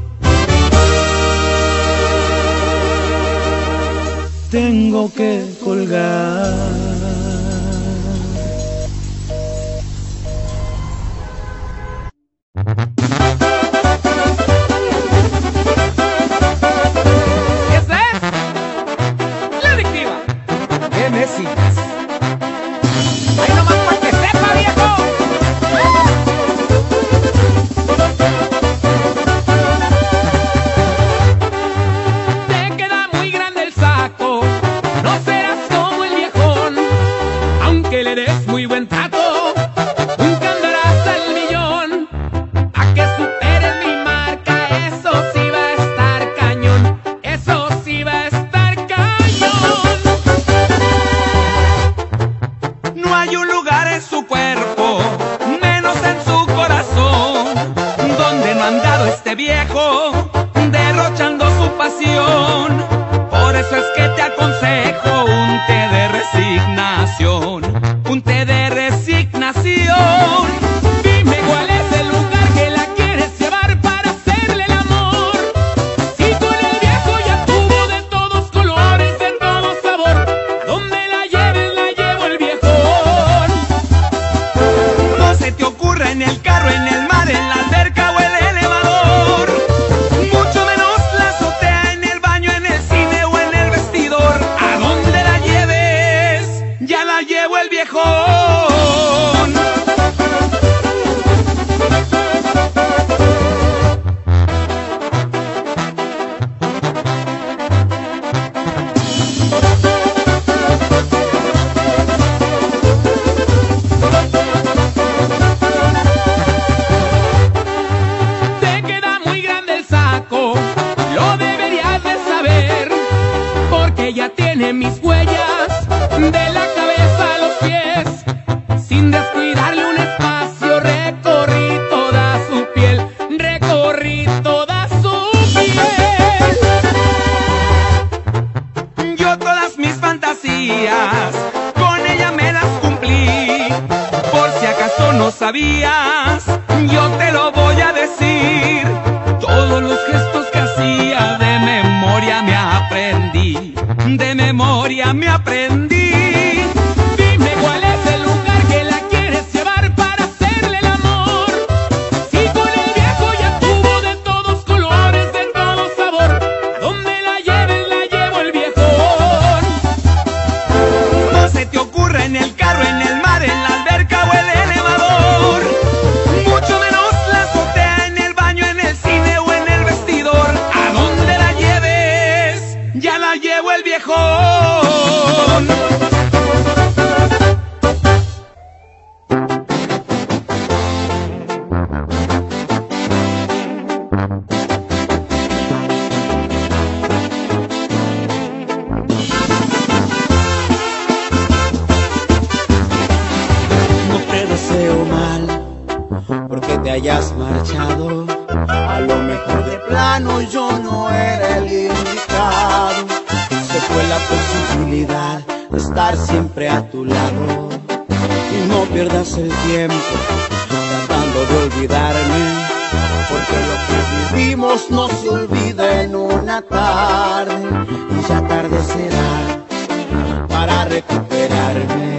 tengo que colgar. Te queda muy grande el saco, no serás como el viejón. tiene mis huellas de la cabeza a los pies. Sin descuidarle un espacio recorrí toda su piel, recorrí toda su piel. Yo todas mis fantasías con ella me las cumplí. Por si acaso no sabías, yo te lo voy a decir. Todos los gestos que hacía de memoria me aprendí, de memoria me aprendí. Dime cuál es el lugar que la quieres llevar para hacerle el amor. Si con el viejo ya tuvo de todos colores, de todo sabor, a donde la lleves la llevo el viejón. No se te ocurra en el carro, en el mar, en la alberca o el elevador, mucho menos la azotea, en el baño, en el cine o en el vestidor. A donde la lleves, ya la llevo el viejón. No te deseo mal porque te hayas marchado. A lo mejor de plano yo no era el indicado. Se fue la posibilidad de estar siempre a tu lado. Y no pierdas el tiempo tratando de olvidarme, porque lo que vivimos no se olvida en una tarde. Y ya tarde será para recuperarme.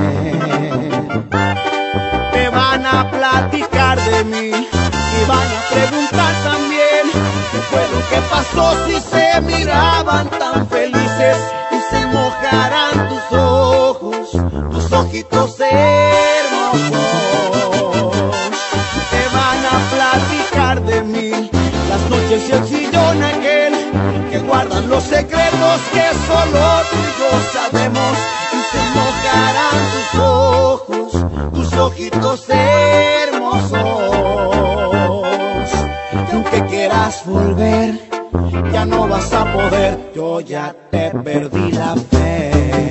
Te van a platicar de mí y van a preguntar también qué fue lo que pasó si se miraban tan felices y se mojarán tus ojos, tus ojitos hermosos. Te van a platicar de mí las noches y el sillón aquel que guardan los secretos que solo tú y yo sabemos, y se mojarán tus ojos, tus ojitos hermosos. Y aunque quieras volver, ya no vas a poder, yo ya te perdí la fe.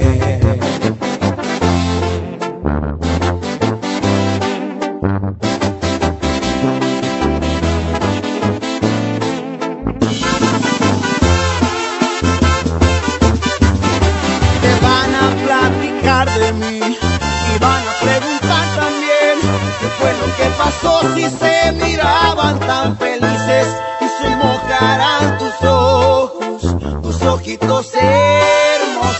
Te van a platicar de mí y van a preguntar también qué fue lo que pasó si se miraban tan felices y se mojarán tus ojos, tus ojitos hermosos.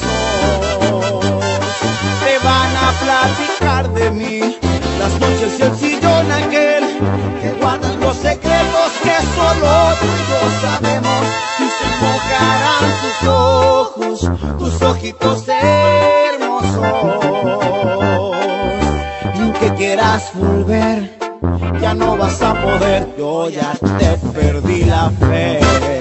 Te van a platicar de mí las noches y el sillón aquel que guardan los secretos que solo tú y yo sabemos, y se mojarán tus ojos, tus ojitos hermosos. Y aunque quieras volver, ya no vas a poder, yo ya te perdí la fe.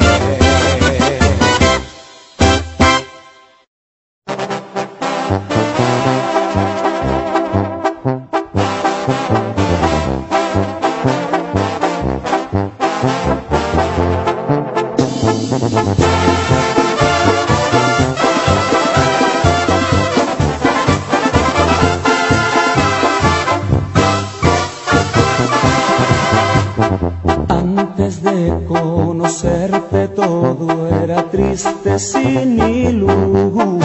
Antes de conocerte todo era triste sin ilusión.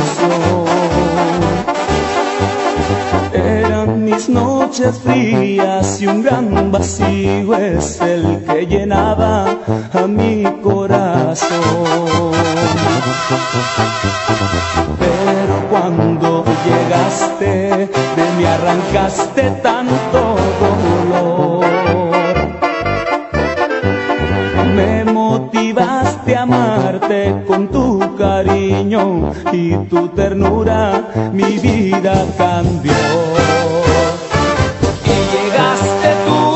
Eran mis noches frías y un gran vacío es el que llenaba a mi corazón. Pero cuando llegaste de mí arrancaste tanto dolor. Me motivaste a amarte con tu cariño y tu ternura, mi vida cambió. Y llegaste tú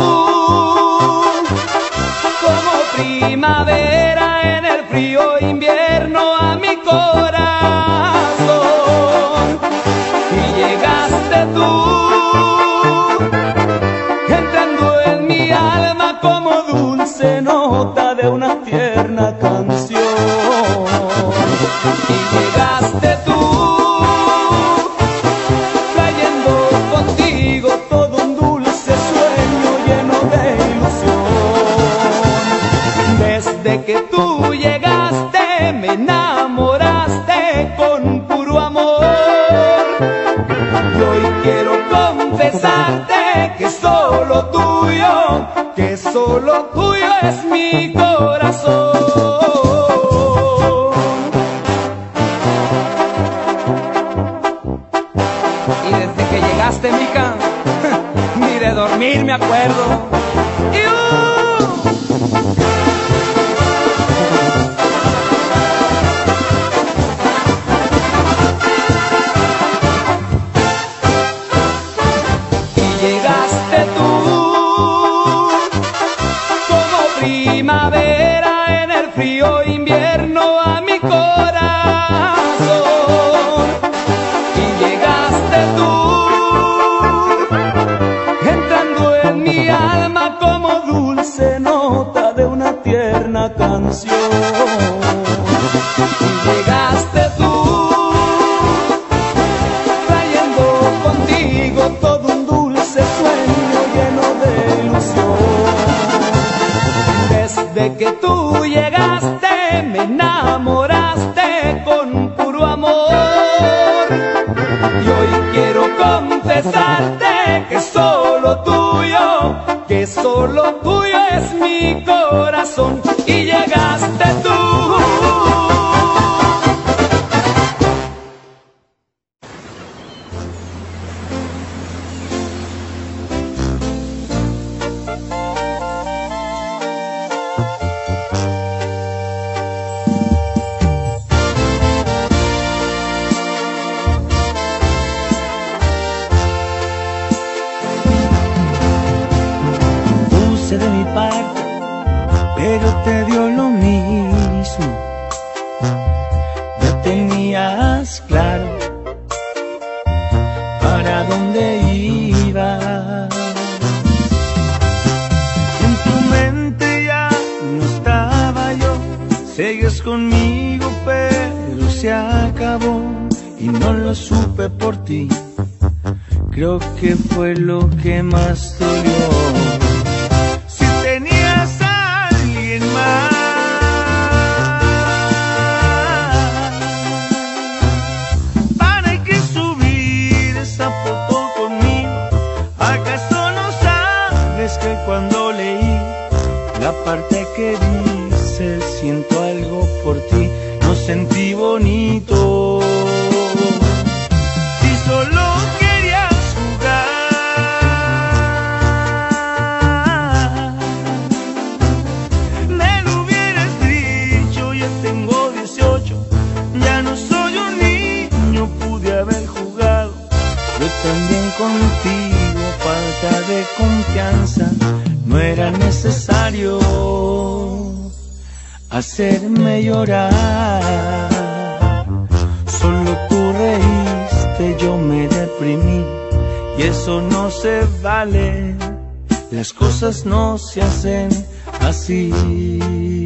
como primavera en el frío invierno a mi corazón. Y llegaste tú entrando en mi alma como dulce nota de una tierna canción. Y llegaste tú me acuerdo. Y llegaste tú como primavera en el frío invierno a mi corazón. Y llegaste tú entrando en mi alma como dulce nota de una tierna canción. Y llegaste tú trayendo contigo todo un dulce sueño lleno de ilusión. Desde que tú llegaste me enamoraste con puro amor. Y hoy quiero confesarte que solo tuyo, que solo tuyo es mi corazón. Y llegaste tú. De mi parte, pero te dio lo mismo. Ya tenías claro para dónde ibas. En tu mente ya no estaba yo. Sigues conmigo, pero se acabó y no lo supe por ti. Creo que fue lo que más dolió. Tenías a alguien más, ¿para qué subir esa foto conmigo? ¿Acaso no sabes que cuando leí la parte que dice siento algo por ti, no sentí bonito? Si solo querías jugar, también contigo, falta de confianza, no era necesario hacerme llorar. Solo tú reíste, yo me deprimí, y eso no se vale, las cosas no se hacen así.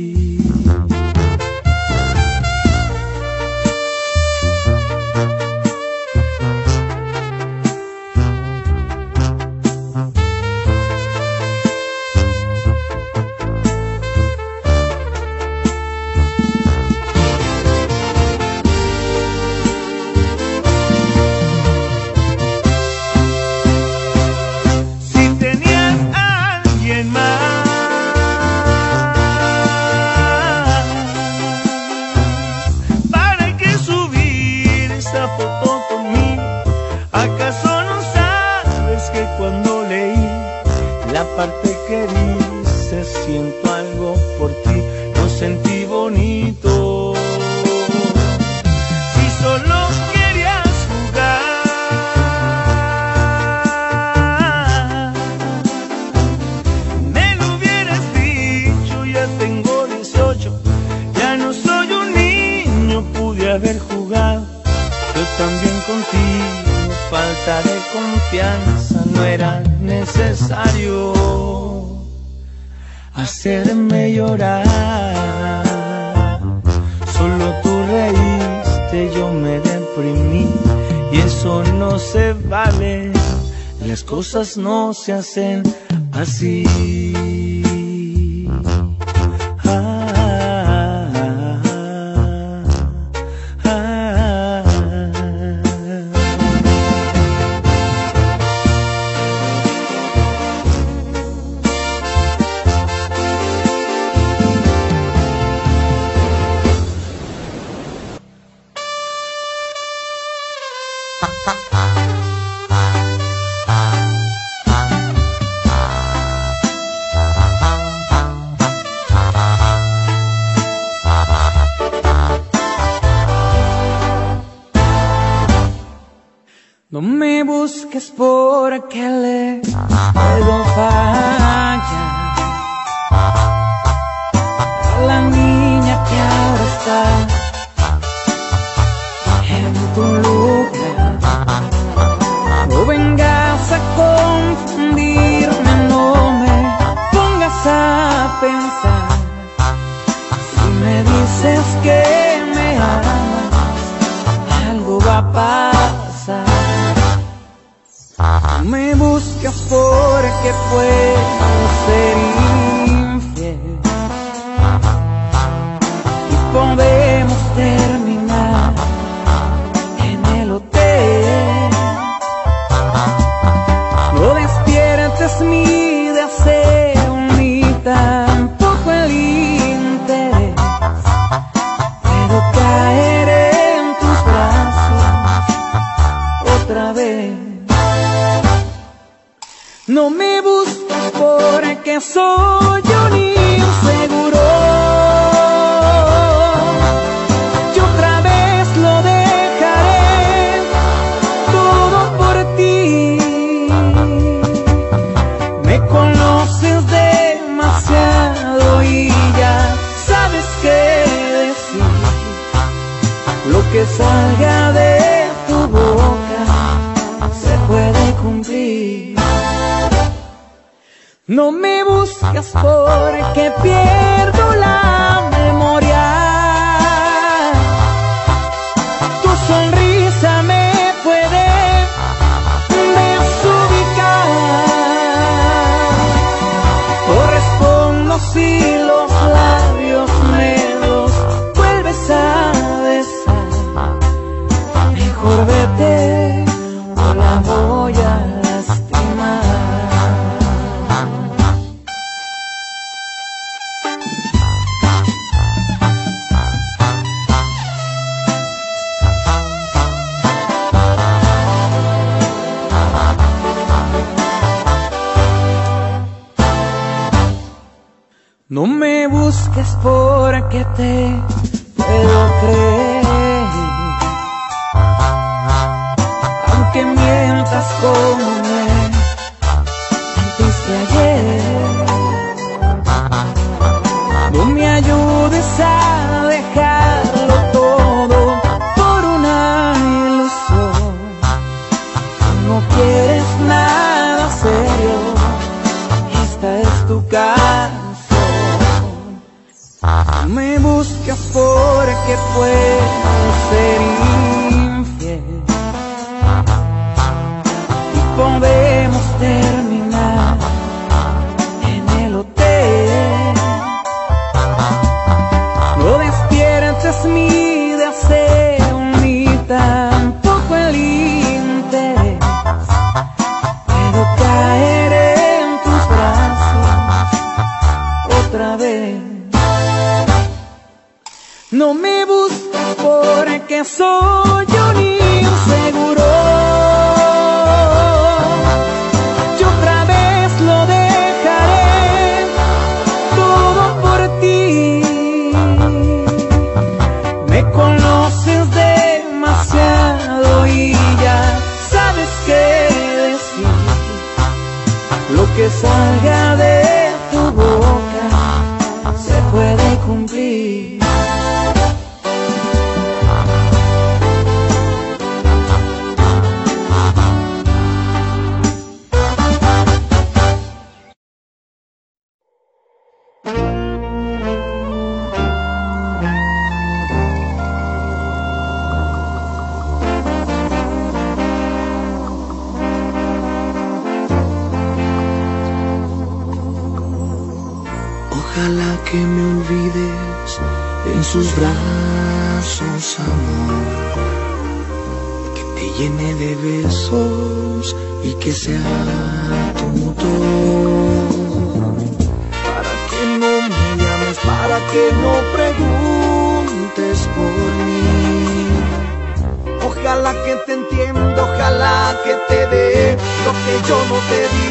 Parte que dice siento algo por ti, no sentí bonito. Si solo querías jugar, me lo hubieras dicho. Ya tengo dieciocho, ya no soy un niño, pude haber jugado yo también contigo. Falta de confianza, no era necesario hacerme llorar. Solo tú reíste, yo me deprimí, y eso no se vale, las cosas no se hacen así. No me busques porque le puedo fallar a la niña que ahora está en tu lugar. No vengas a confundirme, no me pongas a pensar. Si me dices que me amas, algo va a pasar. No me buscas porque puedo ser infiel y podemos terminar en el hotel. No despiertes mi deseo ni tampoco el interés. Puedo caer en tus brazos otra vez. No me busques porque soy un inseguro. Yo otra vez lo dejaré todo por ti. Me conoces demasiado y ya sabes qué decir. Lo que salga de tu boca se puede cumplir. No me buscas porque pierdo la memoria. Tu sonrisa me puede desubicar. Correspondo si los labios me los vuelves a besar. Mejor vete o la voy a lastimar. No me busques porque te puedo creer, aunque mientas como me mentiste ayer. No me ayudes a dejarlo todo por una ilusión. Tú no quieres nada serio, esta es tu casa. No me buscas porque puedo ser infiel y podemos terminar en el hotel. No despiertes mi deseo ni tampoco el interés. Puedo caer en tus brazos otra vez. No me busques porque soy un inseguro. Yo otra vez lo dejaré todo por ti. Me conoces demasiado y ya sabes qué decir. Lo que salga de tu boca se puede cumplir. Ojalá que me olvides en sus brazos, amor, que te llene de besos y que sea tu motor. Para que no me llames, para que no preguntes por mí. Ojalá que te entienda, ojalá que te dé lo que yo no te di.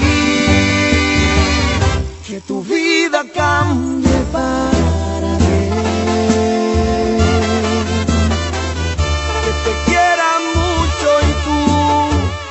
Que tu vida cambie para bien, que te quiera mucho y tú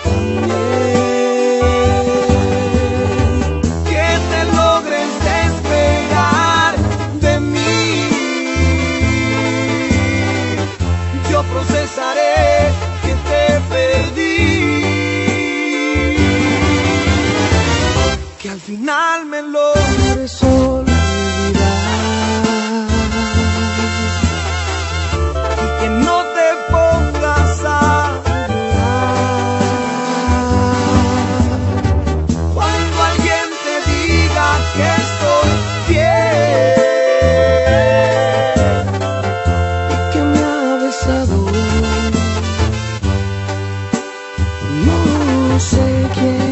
final me logres olvidar y que no te pongas a llorar cuando alguien te diga que estoy bien y que me ha besado no sé quién.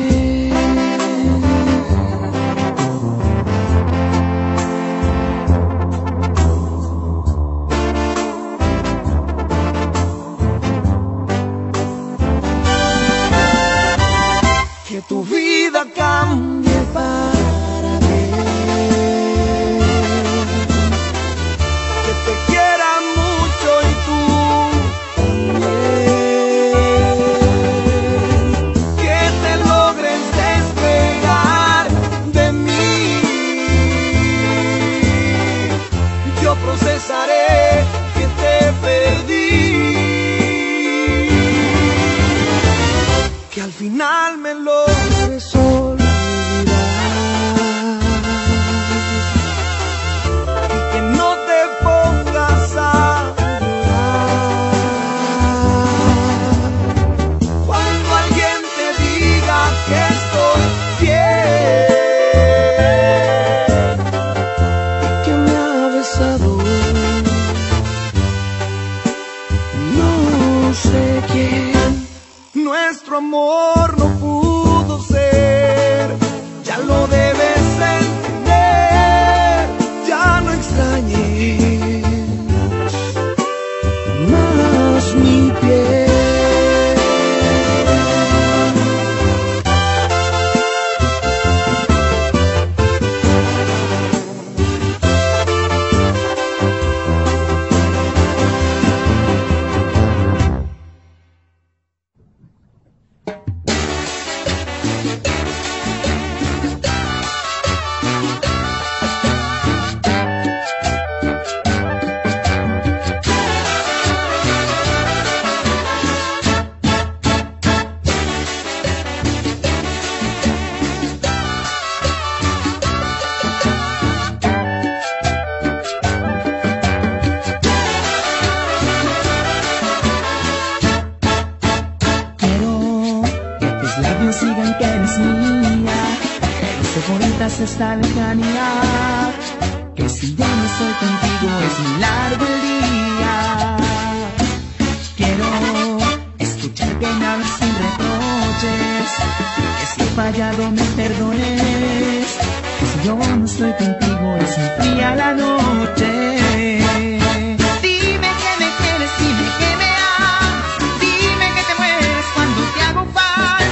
Tu vida cambie para bien, que te quiera mucho y tú también, que te logres despegar de mí. Yo procesaré que te perdí, que al final me logres olvidar y que no te pongas a llorar cuando alguien te diga que estoy bien y que me ha besado no sé quién. Nuestro amor no pudo ser, ya lo debes entender, ya no extrañes más mi piel. Sigan que eres mía, que no sé bonitas esta lejanía, que si ya no estoy contigo es muy largo el día. Quiero escuchar que me hables sin reproches, que si he fallado me perdones, que si yo no estoy contigo es muy fría la noche. Dime que me quieres, dime que me amas, dime que te mueres cuando te hago falta.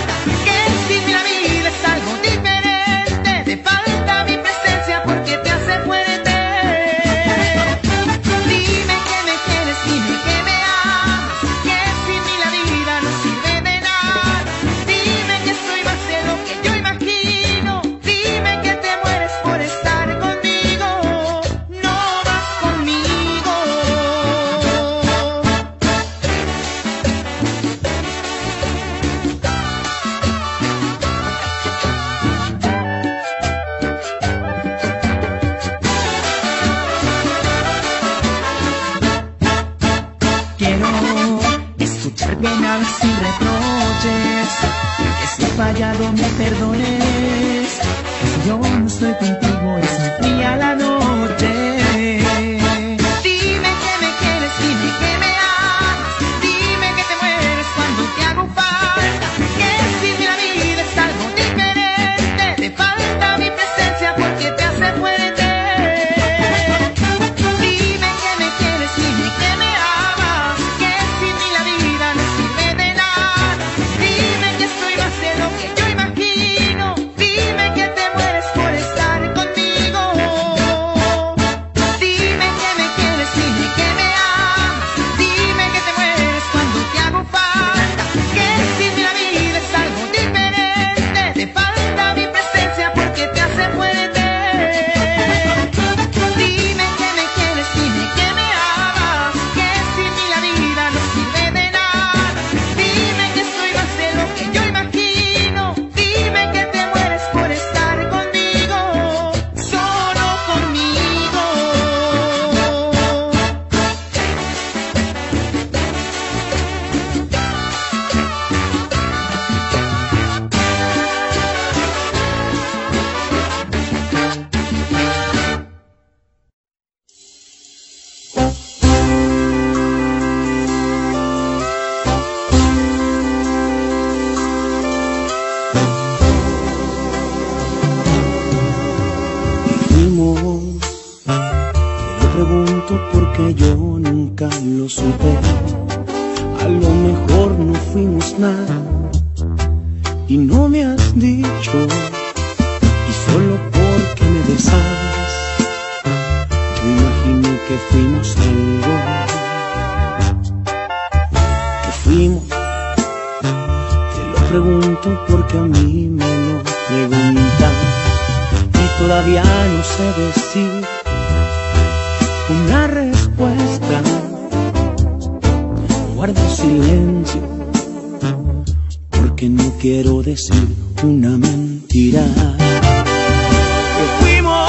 Sin reproches, que si he fallado me perdones, que si yo no estoy contigo es muy fría la noche. Dime que me quieres, dime que me amas, dime que te mueres cuando te hago falta, que sin mí la vida es algo diferente, te falta mi presencia porque te hace fuerte. Dime que me quieres, dime que me amas, que sin mí la vida no sirve de nada. Dime que soy más de lo que yo imagino, dime que te mueres por estar conmigo. lo supe. A lo mejor no fuimos nada y no me has dicho, y solo porque me besabas yo imaginé que fuimos algo, que fuimos. Te lo pregunto porque a mí me lo preguntan y todavía no sé decir una respuesta. Guardo silencio porque no quiero decir una mentira. Que fuimos,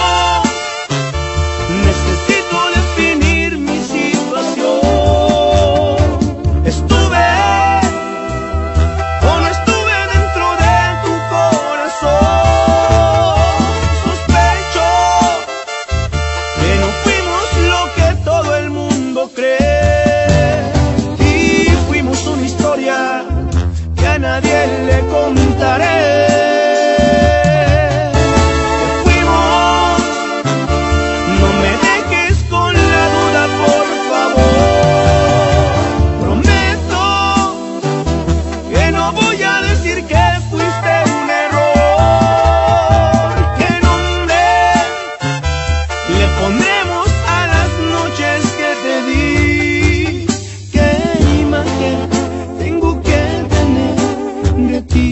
necesito definir mi situación. Estuve o no estuve dentro de tu corazón. Sospecho que no fuimos lo que todo el mundo cree. Una historia que a nadie le contaré. Que fuimos, no me dejes con la duda, por favor. Prometo que no voy a decir que fuiste un error. ¿Qué nombre le pondremos a las noches que te di? ¿Qué imagen tengo que tener de ti?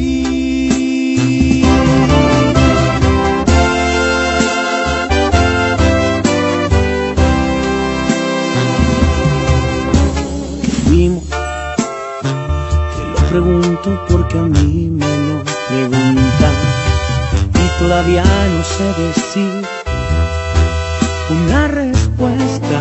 ¿Qué fuimos? Te lo pregunto porque a mí me lo preguntan y todavía no sé decir una respuesta.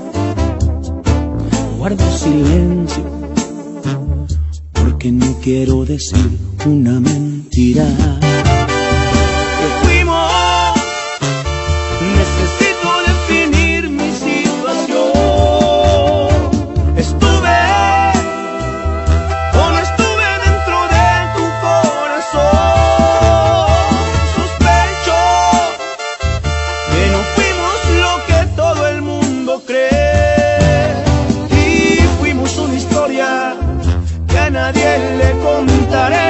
Guardo silencio porque no quiero decir una mentira. Que fuimos, necesito definir mi situación. Estuve o no estuve dentro de tu corazón. Sospecho que no fuimos lo que todo el mundo cree. Y fuimos una historia que a nadie le contaré.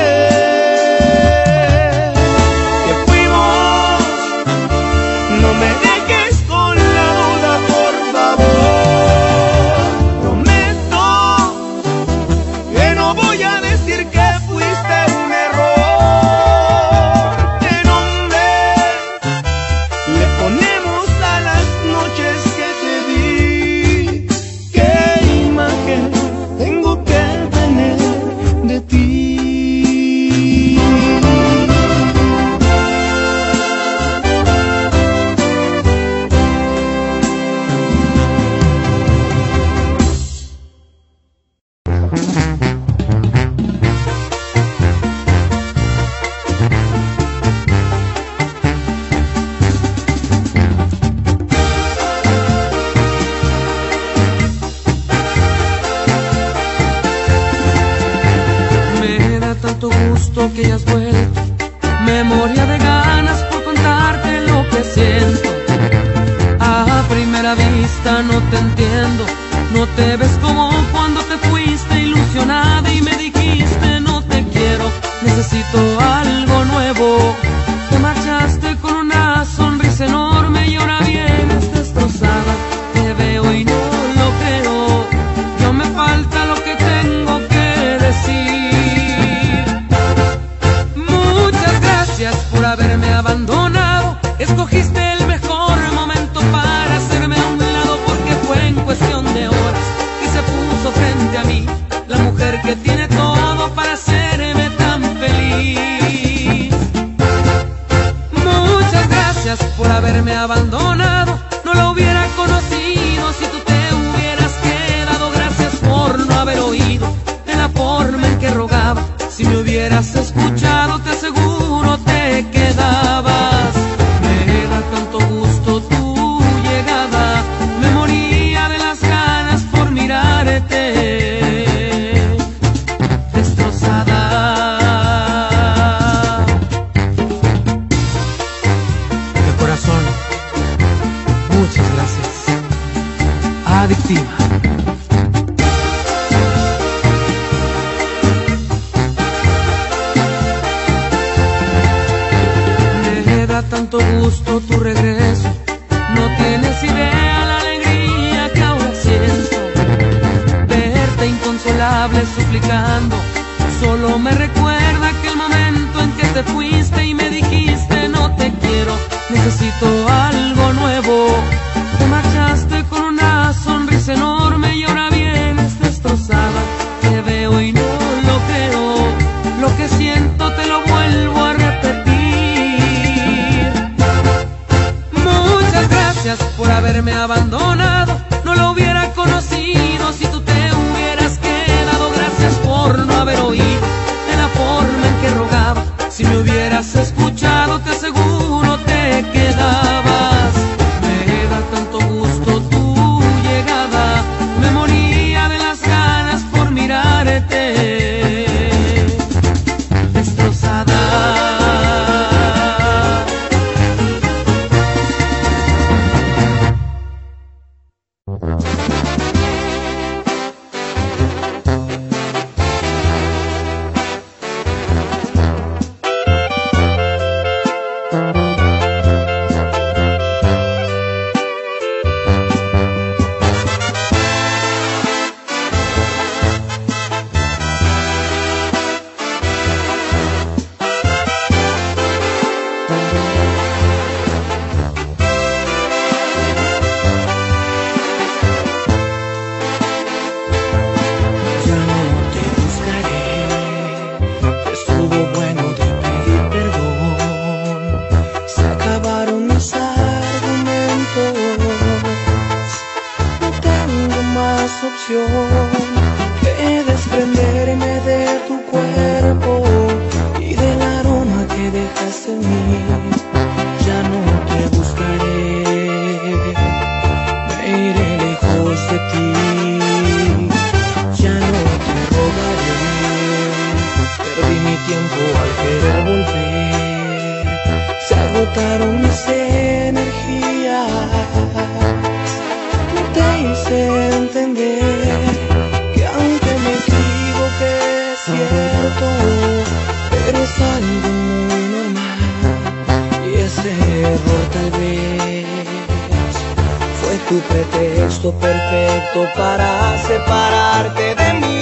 Que fuimos, no me dejes con la duda, por favor. Prometo que no voy a decir que fuiste un error. ¿Qué nombre le ponemos a las noches que te di? ¿Qué imagen tengo que tener de ti? Que ya has vuelto, memoria de ganas por contarte lo que siento. A primera vista no te entiendo, no te ves como cuando te fuiste ilusionada y me dijiste no te quiero, necesito algo nuevo. Te marchaste con una sonrisa enorme y ahora vienes destrozada. Te veo y no lo creo, yo me falta lo que tengo que decir. Por haberme abandonado, escogiste el mejor momento para hacerme a un lado, porque fue en cuestión de horas que se pudo tanto gusto tu regreso. No tienes idea la alegría que ahora siento. Verte inconsolable suplicando solo me recuerda aquel momento en que te fuiste y me dijiste no te quiero, necesito algo nuevo. Te marchaste con una sonrisa enorme y ahora vienes destrozada. Te veo y no lo creo, lo que siento te lo vuelvo a repetir. Muchas gracias por haberme abandonado, no lo hubiera conocido si tú te hubieras quedado. Gracias por no haber oído de la forma en que rogaba, si me hubieras escuchado te aseguro te quedabas. Me da tanto gusto tu llegada, me moría de las ganas por mirarte destrozada. Que desprenderme de tu cuerpo y del aroma que dejaste en mí. Ya no te buscaré, me iré lejos de ti. Ya no te rogaré, perdí mi tiempo al querer volver. Se agotaron mis energías, no te hice entender que aunque me equivoqué es cierto, pero es algo muy normal. Y ese error tal vez fue tu pretexto perfecto para separarte de mí.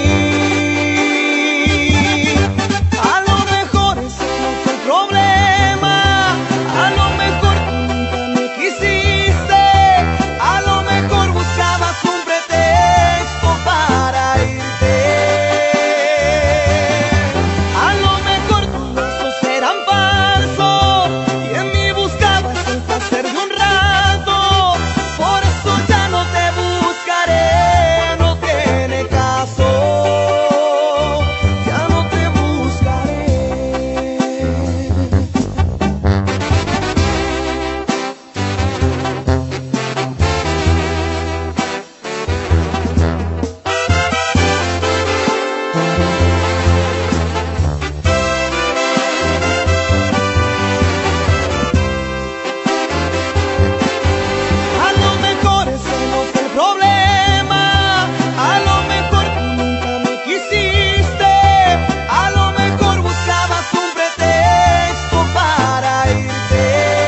A lo mejor ese no fue el problema, a lo mejor tú nunca me quisiste, a lo mejor buscabas un pretexto para irte. A lo mejor tus besos eran falsos y en mí buscabas el placer de un rato. Por eso ya no te buscaré, no tiene caso. Ya no te buscaré. A lo mejor ese no fue el problema, a lo mejor tú nunca me quisiste, a lo mejor buscabas un pretexto para irte.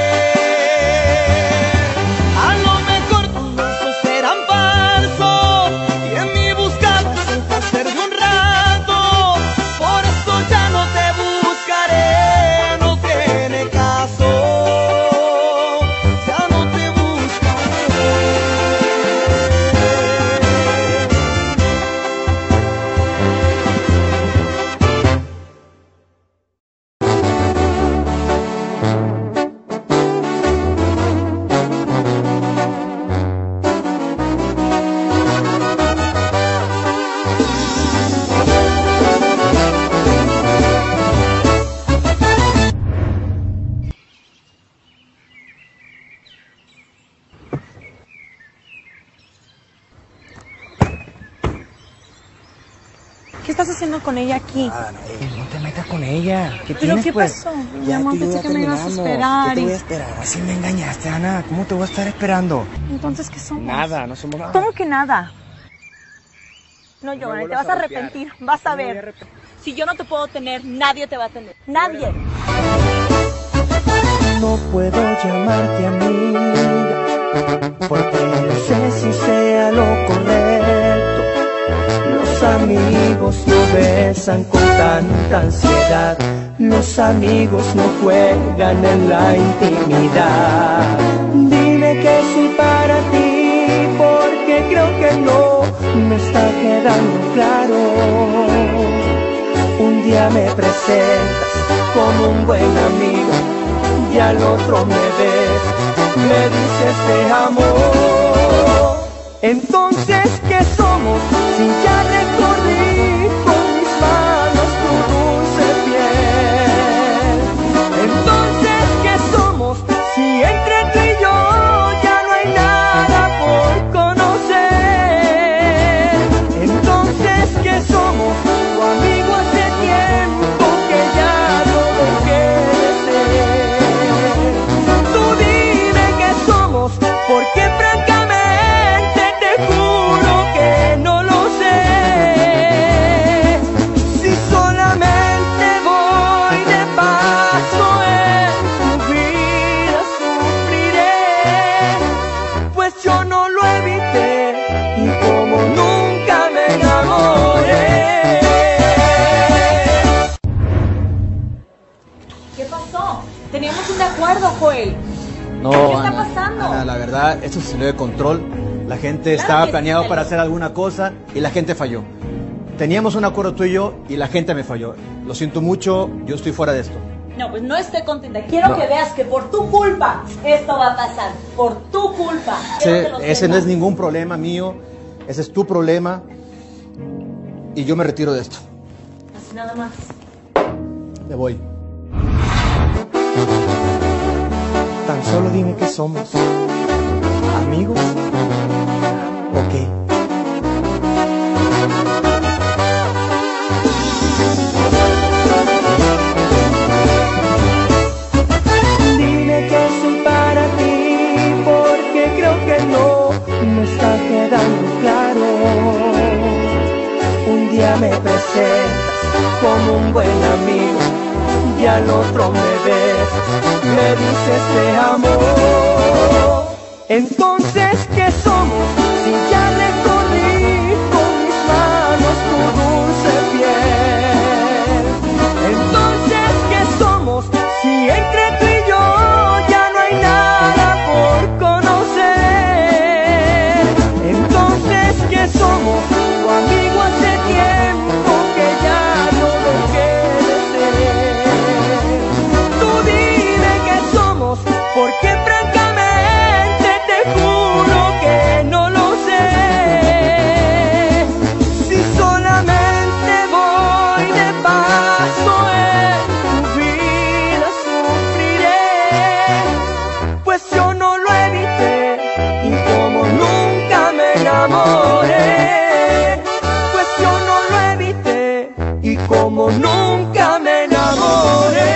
A lo mejor tus besos eran falsos y en mí buscabas el placer de un rato. Por eso ya no te buscaré, no tiene caso. Ya no te buscaré. ¿Qué estás haciendo con ella aquí? Ah, no, eh, no te metas con ella. ¿Qué ¿Pero tienes, qué pues? pasó? Mi Ya amor, tú y yo pensé ya que me ibas a terminamos. esperar ¿Qué te y- voy a esperar? Así me engañaste, Ana. ¿Cómo te voy a estar esperando? Entonces, ¿qué somos? Nada, no somos nada. ¿Cómo que nada? No, me Giovanni, te vuelvas vas a a golpear. arrepentir. Vas a No me voy a ver. arrepentir. Si yo no te puedo tener, nadie te va a tener. Nadie. no puedo llamarte amiga, porque no sé si sea lo correcto. Los amigos no besan con tanta ansiedad, los amigos no juegan en la intimidad. Dime que soy para ti, porque creo que no me está quedando claro. Un día me presentas como un buen amigo y al otro me ves, me dices te amo. Entonces, ¿qué somos si ya recorrí con mis manos tu dulce piel? Entonces, ¿qué somos si entre tú y yo ya no hay nada por conocer? Entonces, ¿qué somos? Tu amigo hace tiempo que ya no dejé de ser. Tú dime qué somos, porque francamente te juro que no lo sé. Si solamente voy de paso en tu vida sufriré, pues yo no lo evité y como nunca me enamoré. ¿Qué pasó? Teníamos un acuerdo, Joel. No, ¿Qué está Ana, pasando? Ana, la verdad, esto se salió de control. La gente Claro estaba que sí planeado salió. para hacer alguna cosa y la gente falló. Teníamos un acuerdo tú y yo y la gente me falló. Lo siento mucho, yo estoy fuera de esto. No, pues no estoy contenta. Quiero No. que veas que por tu culpa esto va a pasar. Por tu culpa. Quiero que Ese, lo ese no sepas. es ningún problema mío, ese es tu problema y yo me retiro de esto. Así nada más. Me voy. Tan solo dime que somos amigos o qué. Dime que soy para ti, porque creo que no me está quedando claro. Un día me presentas como un buen amigo y al otro me ves, me dices te amo. Entonces, ¿qué somos si ya recorrí con mis manos tu dulce piel? Entonces, ¿qué somos si entre tú y yo ya no hay nada por conocer? Entonces, ¿qué somos? Tu amigo hace tiempo que ya no dejé de ser. Tú dime qué somos, porque francamente te juro que no lo sé. Si solamente voy de paso en tu vida sufriré, pues yo no lo evité y como nunca me enamoré, pues yo no lo evité y como nunca me enamoré.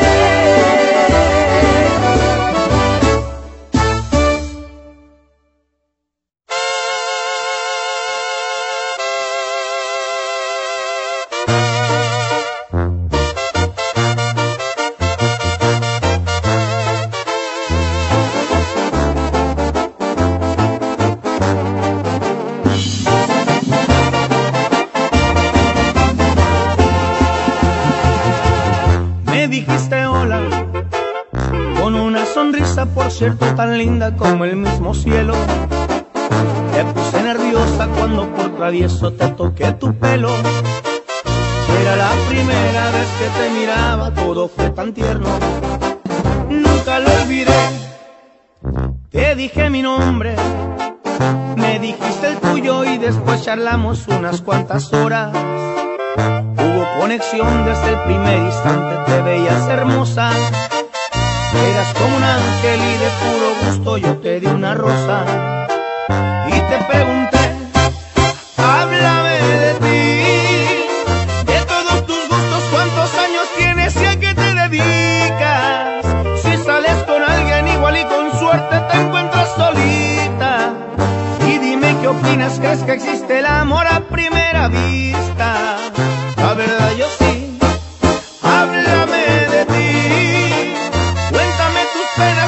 Me dijiste hola con una sonrisa, por cierto, tan linda como el mismo cielo. Te puse nerviosa cuando por travieso te toqué tu pelo. Era la primera vez que te miraba, todo fue tan tierno. Nunca lo olvidé. Te dije mi nombre, me dijiste el tuyo y después charlamos unas cuantas horas. Hubo conexión desde el primer instante, te veías hermosa. Eras como un ángel y de puro gusto yo te di una rosa. Y te pregunté, háblame de ti, de todos tus gustos, cuántos años tienes y a qué te dedicas. Si sales con alguien igual y con suerte te encuentras solita. Y dime qué opinas, ¿crees que existe el amor a primera vista? La verdad yo sí. Háblame de ti, cuéntame tus penas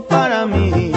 solo para mí.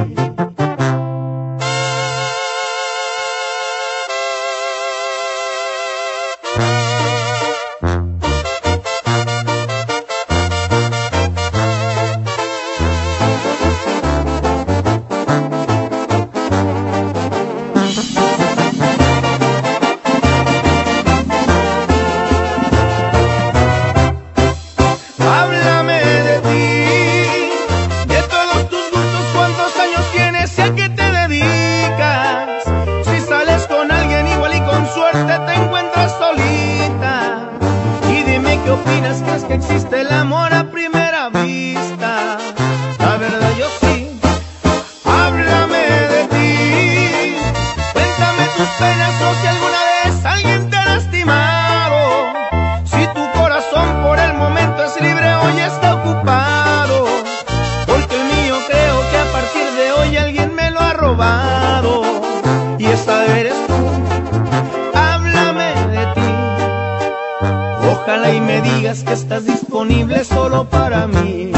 ¿Qué opinas? ¿Crees que existe el amor a primera vista? La verdad yo sí. Háblame de ti. Cuéntame tus penas o si alguna vez alguien te ha lastimado. Si tu corazón por el momento es libre, hoy está ocupado. Porque el mío creo que a partir de hoy alguien me lo ha robado. Y esta eres tú. Ojalá y me digas que estás disponible solo para mí.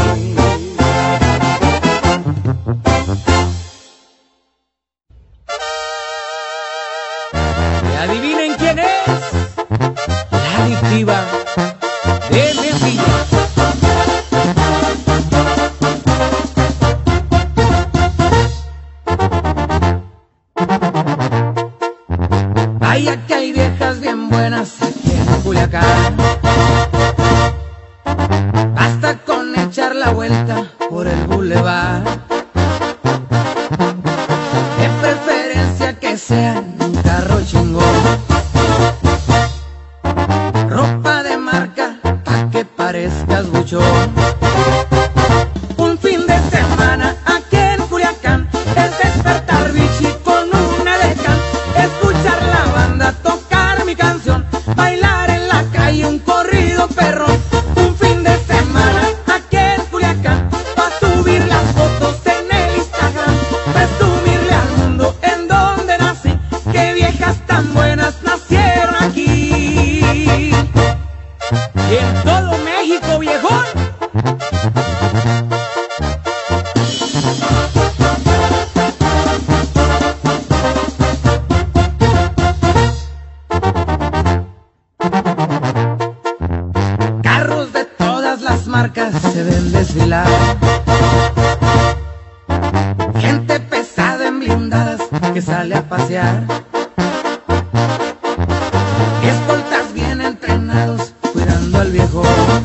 Y adivinen quién es la adictiva de Mesilla. Vaya que hay viejas bien buenas aquí en Culiacán. Basta con echar la vuelta por el bulevar. De preferencia que sean un carro chingón, ropa de marca pa' que parezcas buchón. Un fin de semana aquí en Culiacán es despertar bichi con una decán, escuchar la banda, tocar mi canción, bailar en la calle un corrido perrón. Un fin de semana aquí en Culiacán pa' subir las fotos en el Instagram, presumirle al mundo en donde nací, que viejas tan buenas nacieron aquí. Y en todo México, viejón. Carros de todas las marcas se ven desfilar, gente pesada en blindadas que sale a pasear, escoltas bien entrenados cuidando al viejo,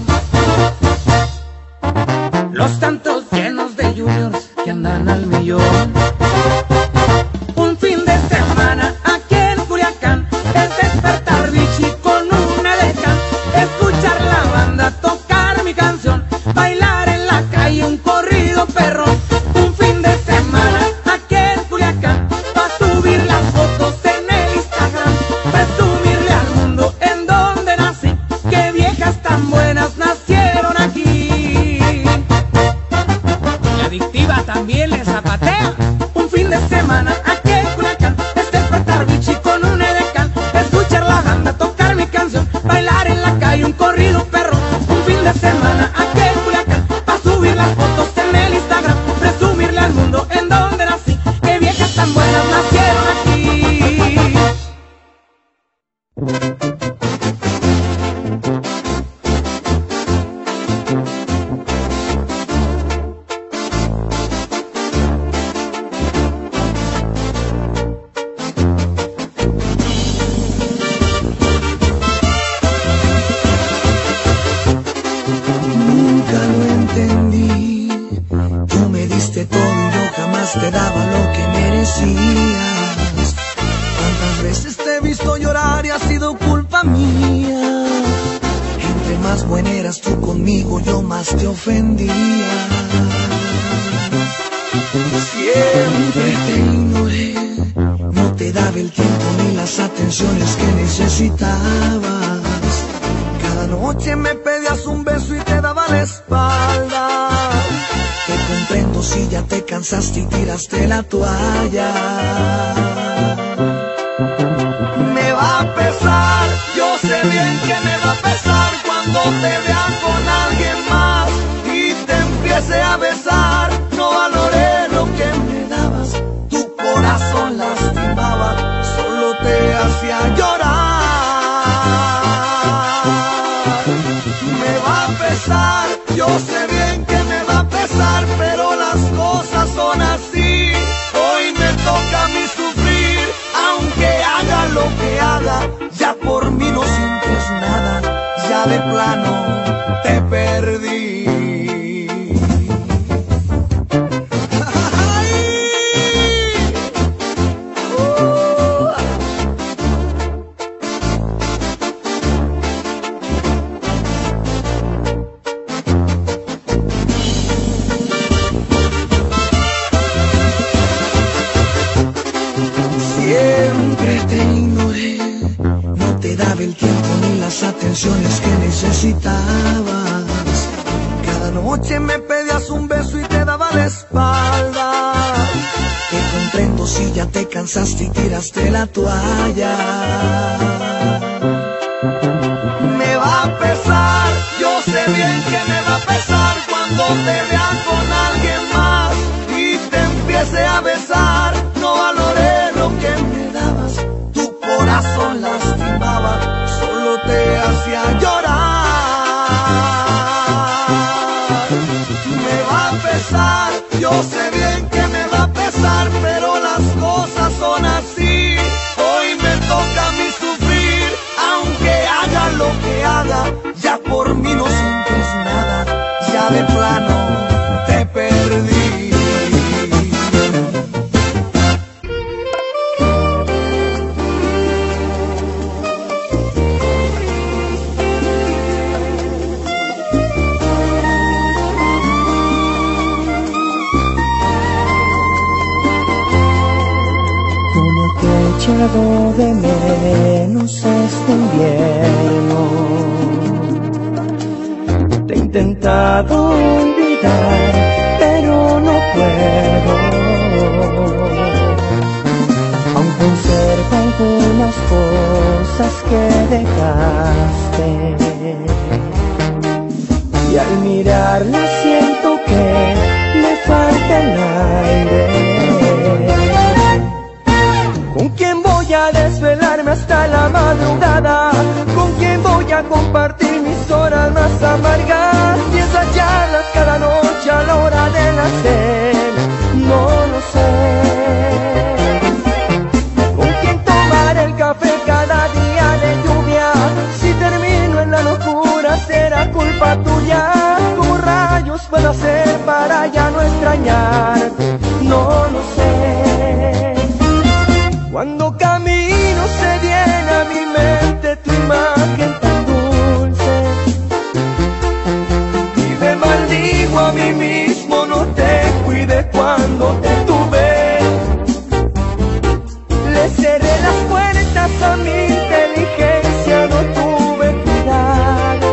los tantos llenos de juniors que andan al millón. Un fin de semana aquí en Culiacán es despertar bichi con una decán, escuchar la banda, tocar mi canción, bailar en la calle un corrido perrón. Un fin de semana aquí en Culiacán pa' subir las fotos en el Instagram, presumirle al mundo en donde nací, que viejas tan buenas nacieron aquí. La adictiva también le zapatea. Un fin de semana aquí en Culiacán es despertar bichi con un edecán, escuchar la banda, tocar mi canción, bailar en la calle un corrido perro. Un fin de semana aquí en Culiacán pa' subir las fotos en el Instagram, presumirle al mundo en donde nací, que viejas tan buenas nacieron aquí. Nunca lo entendí, tú me diste todo y yo jamás te daba lo que merecías. Cuántas veces te he visto llorar y ha sido culpa mía. Entre más buena eras tú conmigo, yo más te ofendía. Siempre te ignoré, no te daba el tiempo ni las atenciones que necesitabas. Cada noche me pedías un beso y te daba la espalda. Te comprendo si ya te cansaste y tiraste la toalla. Me va a pesar, yo sé bien que me va a pesar cuando te vea con alguien más y te empiece a besar. No valoro te ignoré, no te daba el tiempo ni las atenciones que necesitabas. Cada noche me pedías un beso y te daba la espalda. Te comprendo si ya te cansaste y tiraste la toalla. Me va a pesar, yo sé bien que me va a pesar cuando te vea con alguien más y te empiece a besar. No valoré lo que me dabas, tu corazón lastimaba, solo te hacía llorar. Me va a pesar, yo sé bien que me va a pesar, pero las cosas son así. Hoy me toca a mí sufrir, aunque haga lo que haga, ya por mí no sientes nada, ya de plano te perdí. He echado de menos este invierno. Te he intentado olvidar, pero no puedo. Aún conservo algunas cosas que dejaste, y al mirarla siento que me falta el aire. ¿Con quién voy a desvelarme hasta la madrugada? ¿Con quién voy a compartir mis horas más amargas? Y esas charlas cada noche a la hora de la cena, no lo sé. ¿Con quién tomar el café cada día de lluvia? Si termino en la locura será culpa tuya. ¿Cómo rayos puedo hacer para ya no extrañarte? No lo sé. Cuando camino se viene a mi mente tu imagen tan dulce, y me maldigo a mí mismo, no te cuidé cuando te tuve. Le cerré las puertas a mi inteligencia, no tuve cuidado,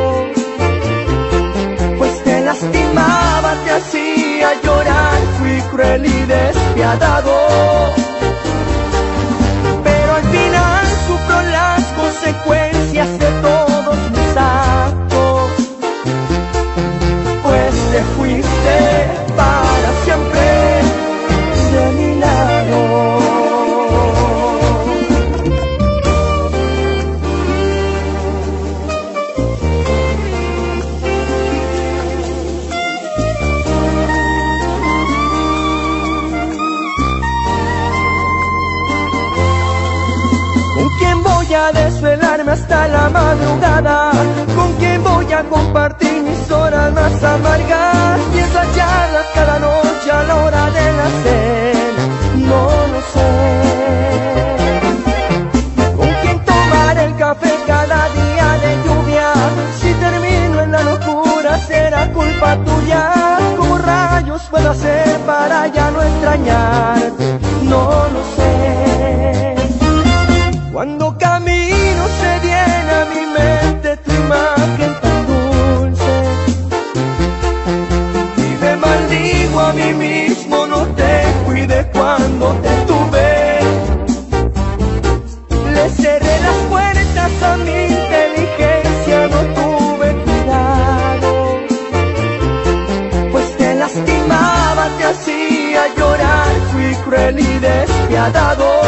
pues te lastimaba, te hacía llorar, fui cruel y despiadado. Al final sufro las consecuencias de todos mis actos, pues te fuiste para siempre de mi lado. A desvelarme hasta la madrugada, con quién voy a compartir mis horas más amargas, y esas charlas cada noche a la hora de la cena, no lo sé. Con quién tomar el café cada día de lluvia, si termino en la locura será culpa tuya. ¿Cómo rayos puedo hacer para ya no extrañarte? No lo sé. Cuando camino se viene a mi mente tu imagen tan dulce, y me maldigo a mí mismo, no te cuidé cuando te tuve. Le cerré las puertas a mi inteligencia, no tuve cuidado, pues te lastimaba, te hacía llorar, fui cruel y despiadado.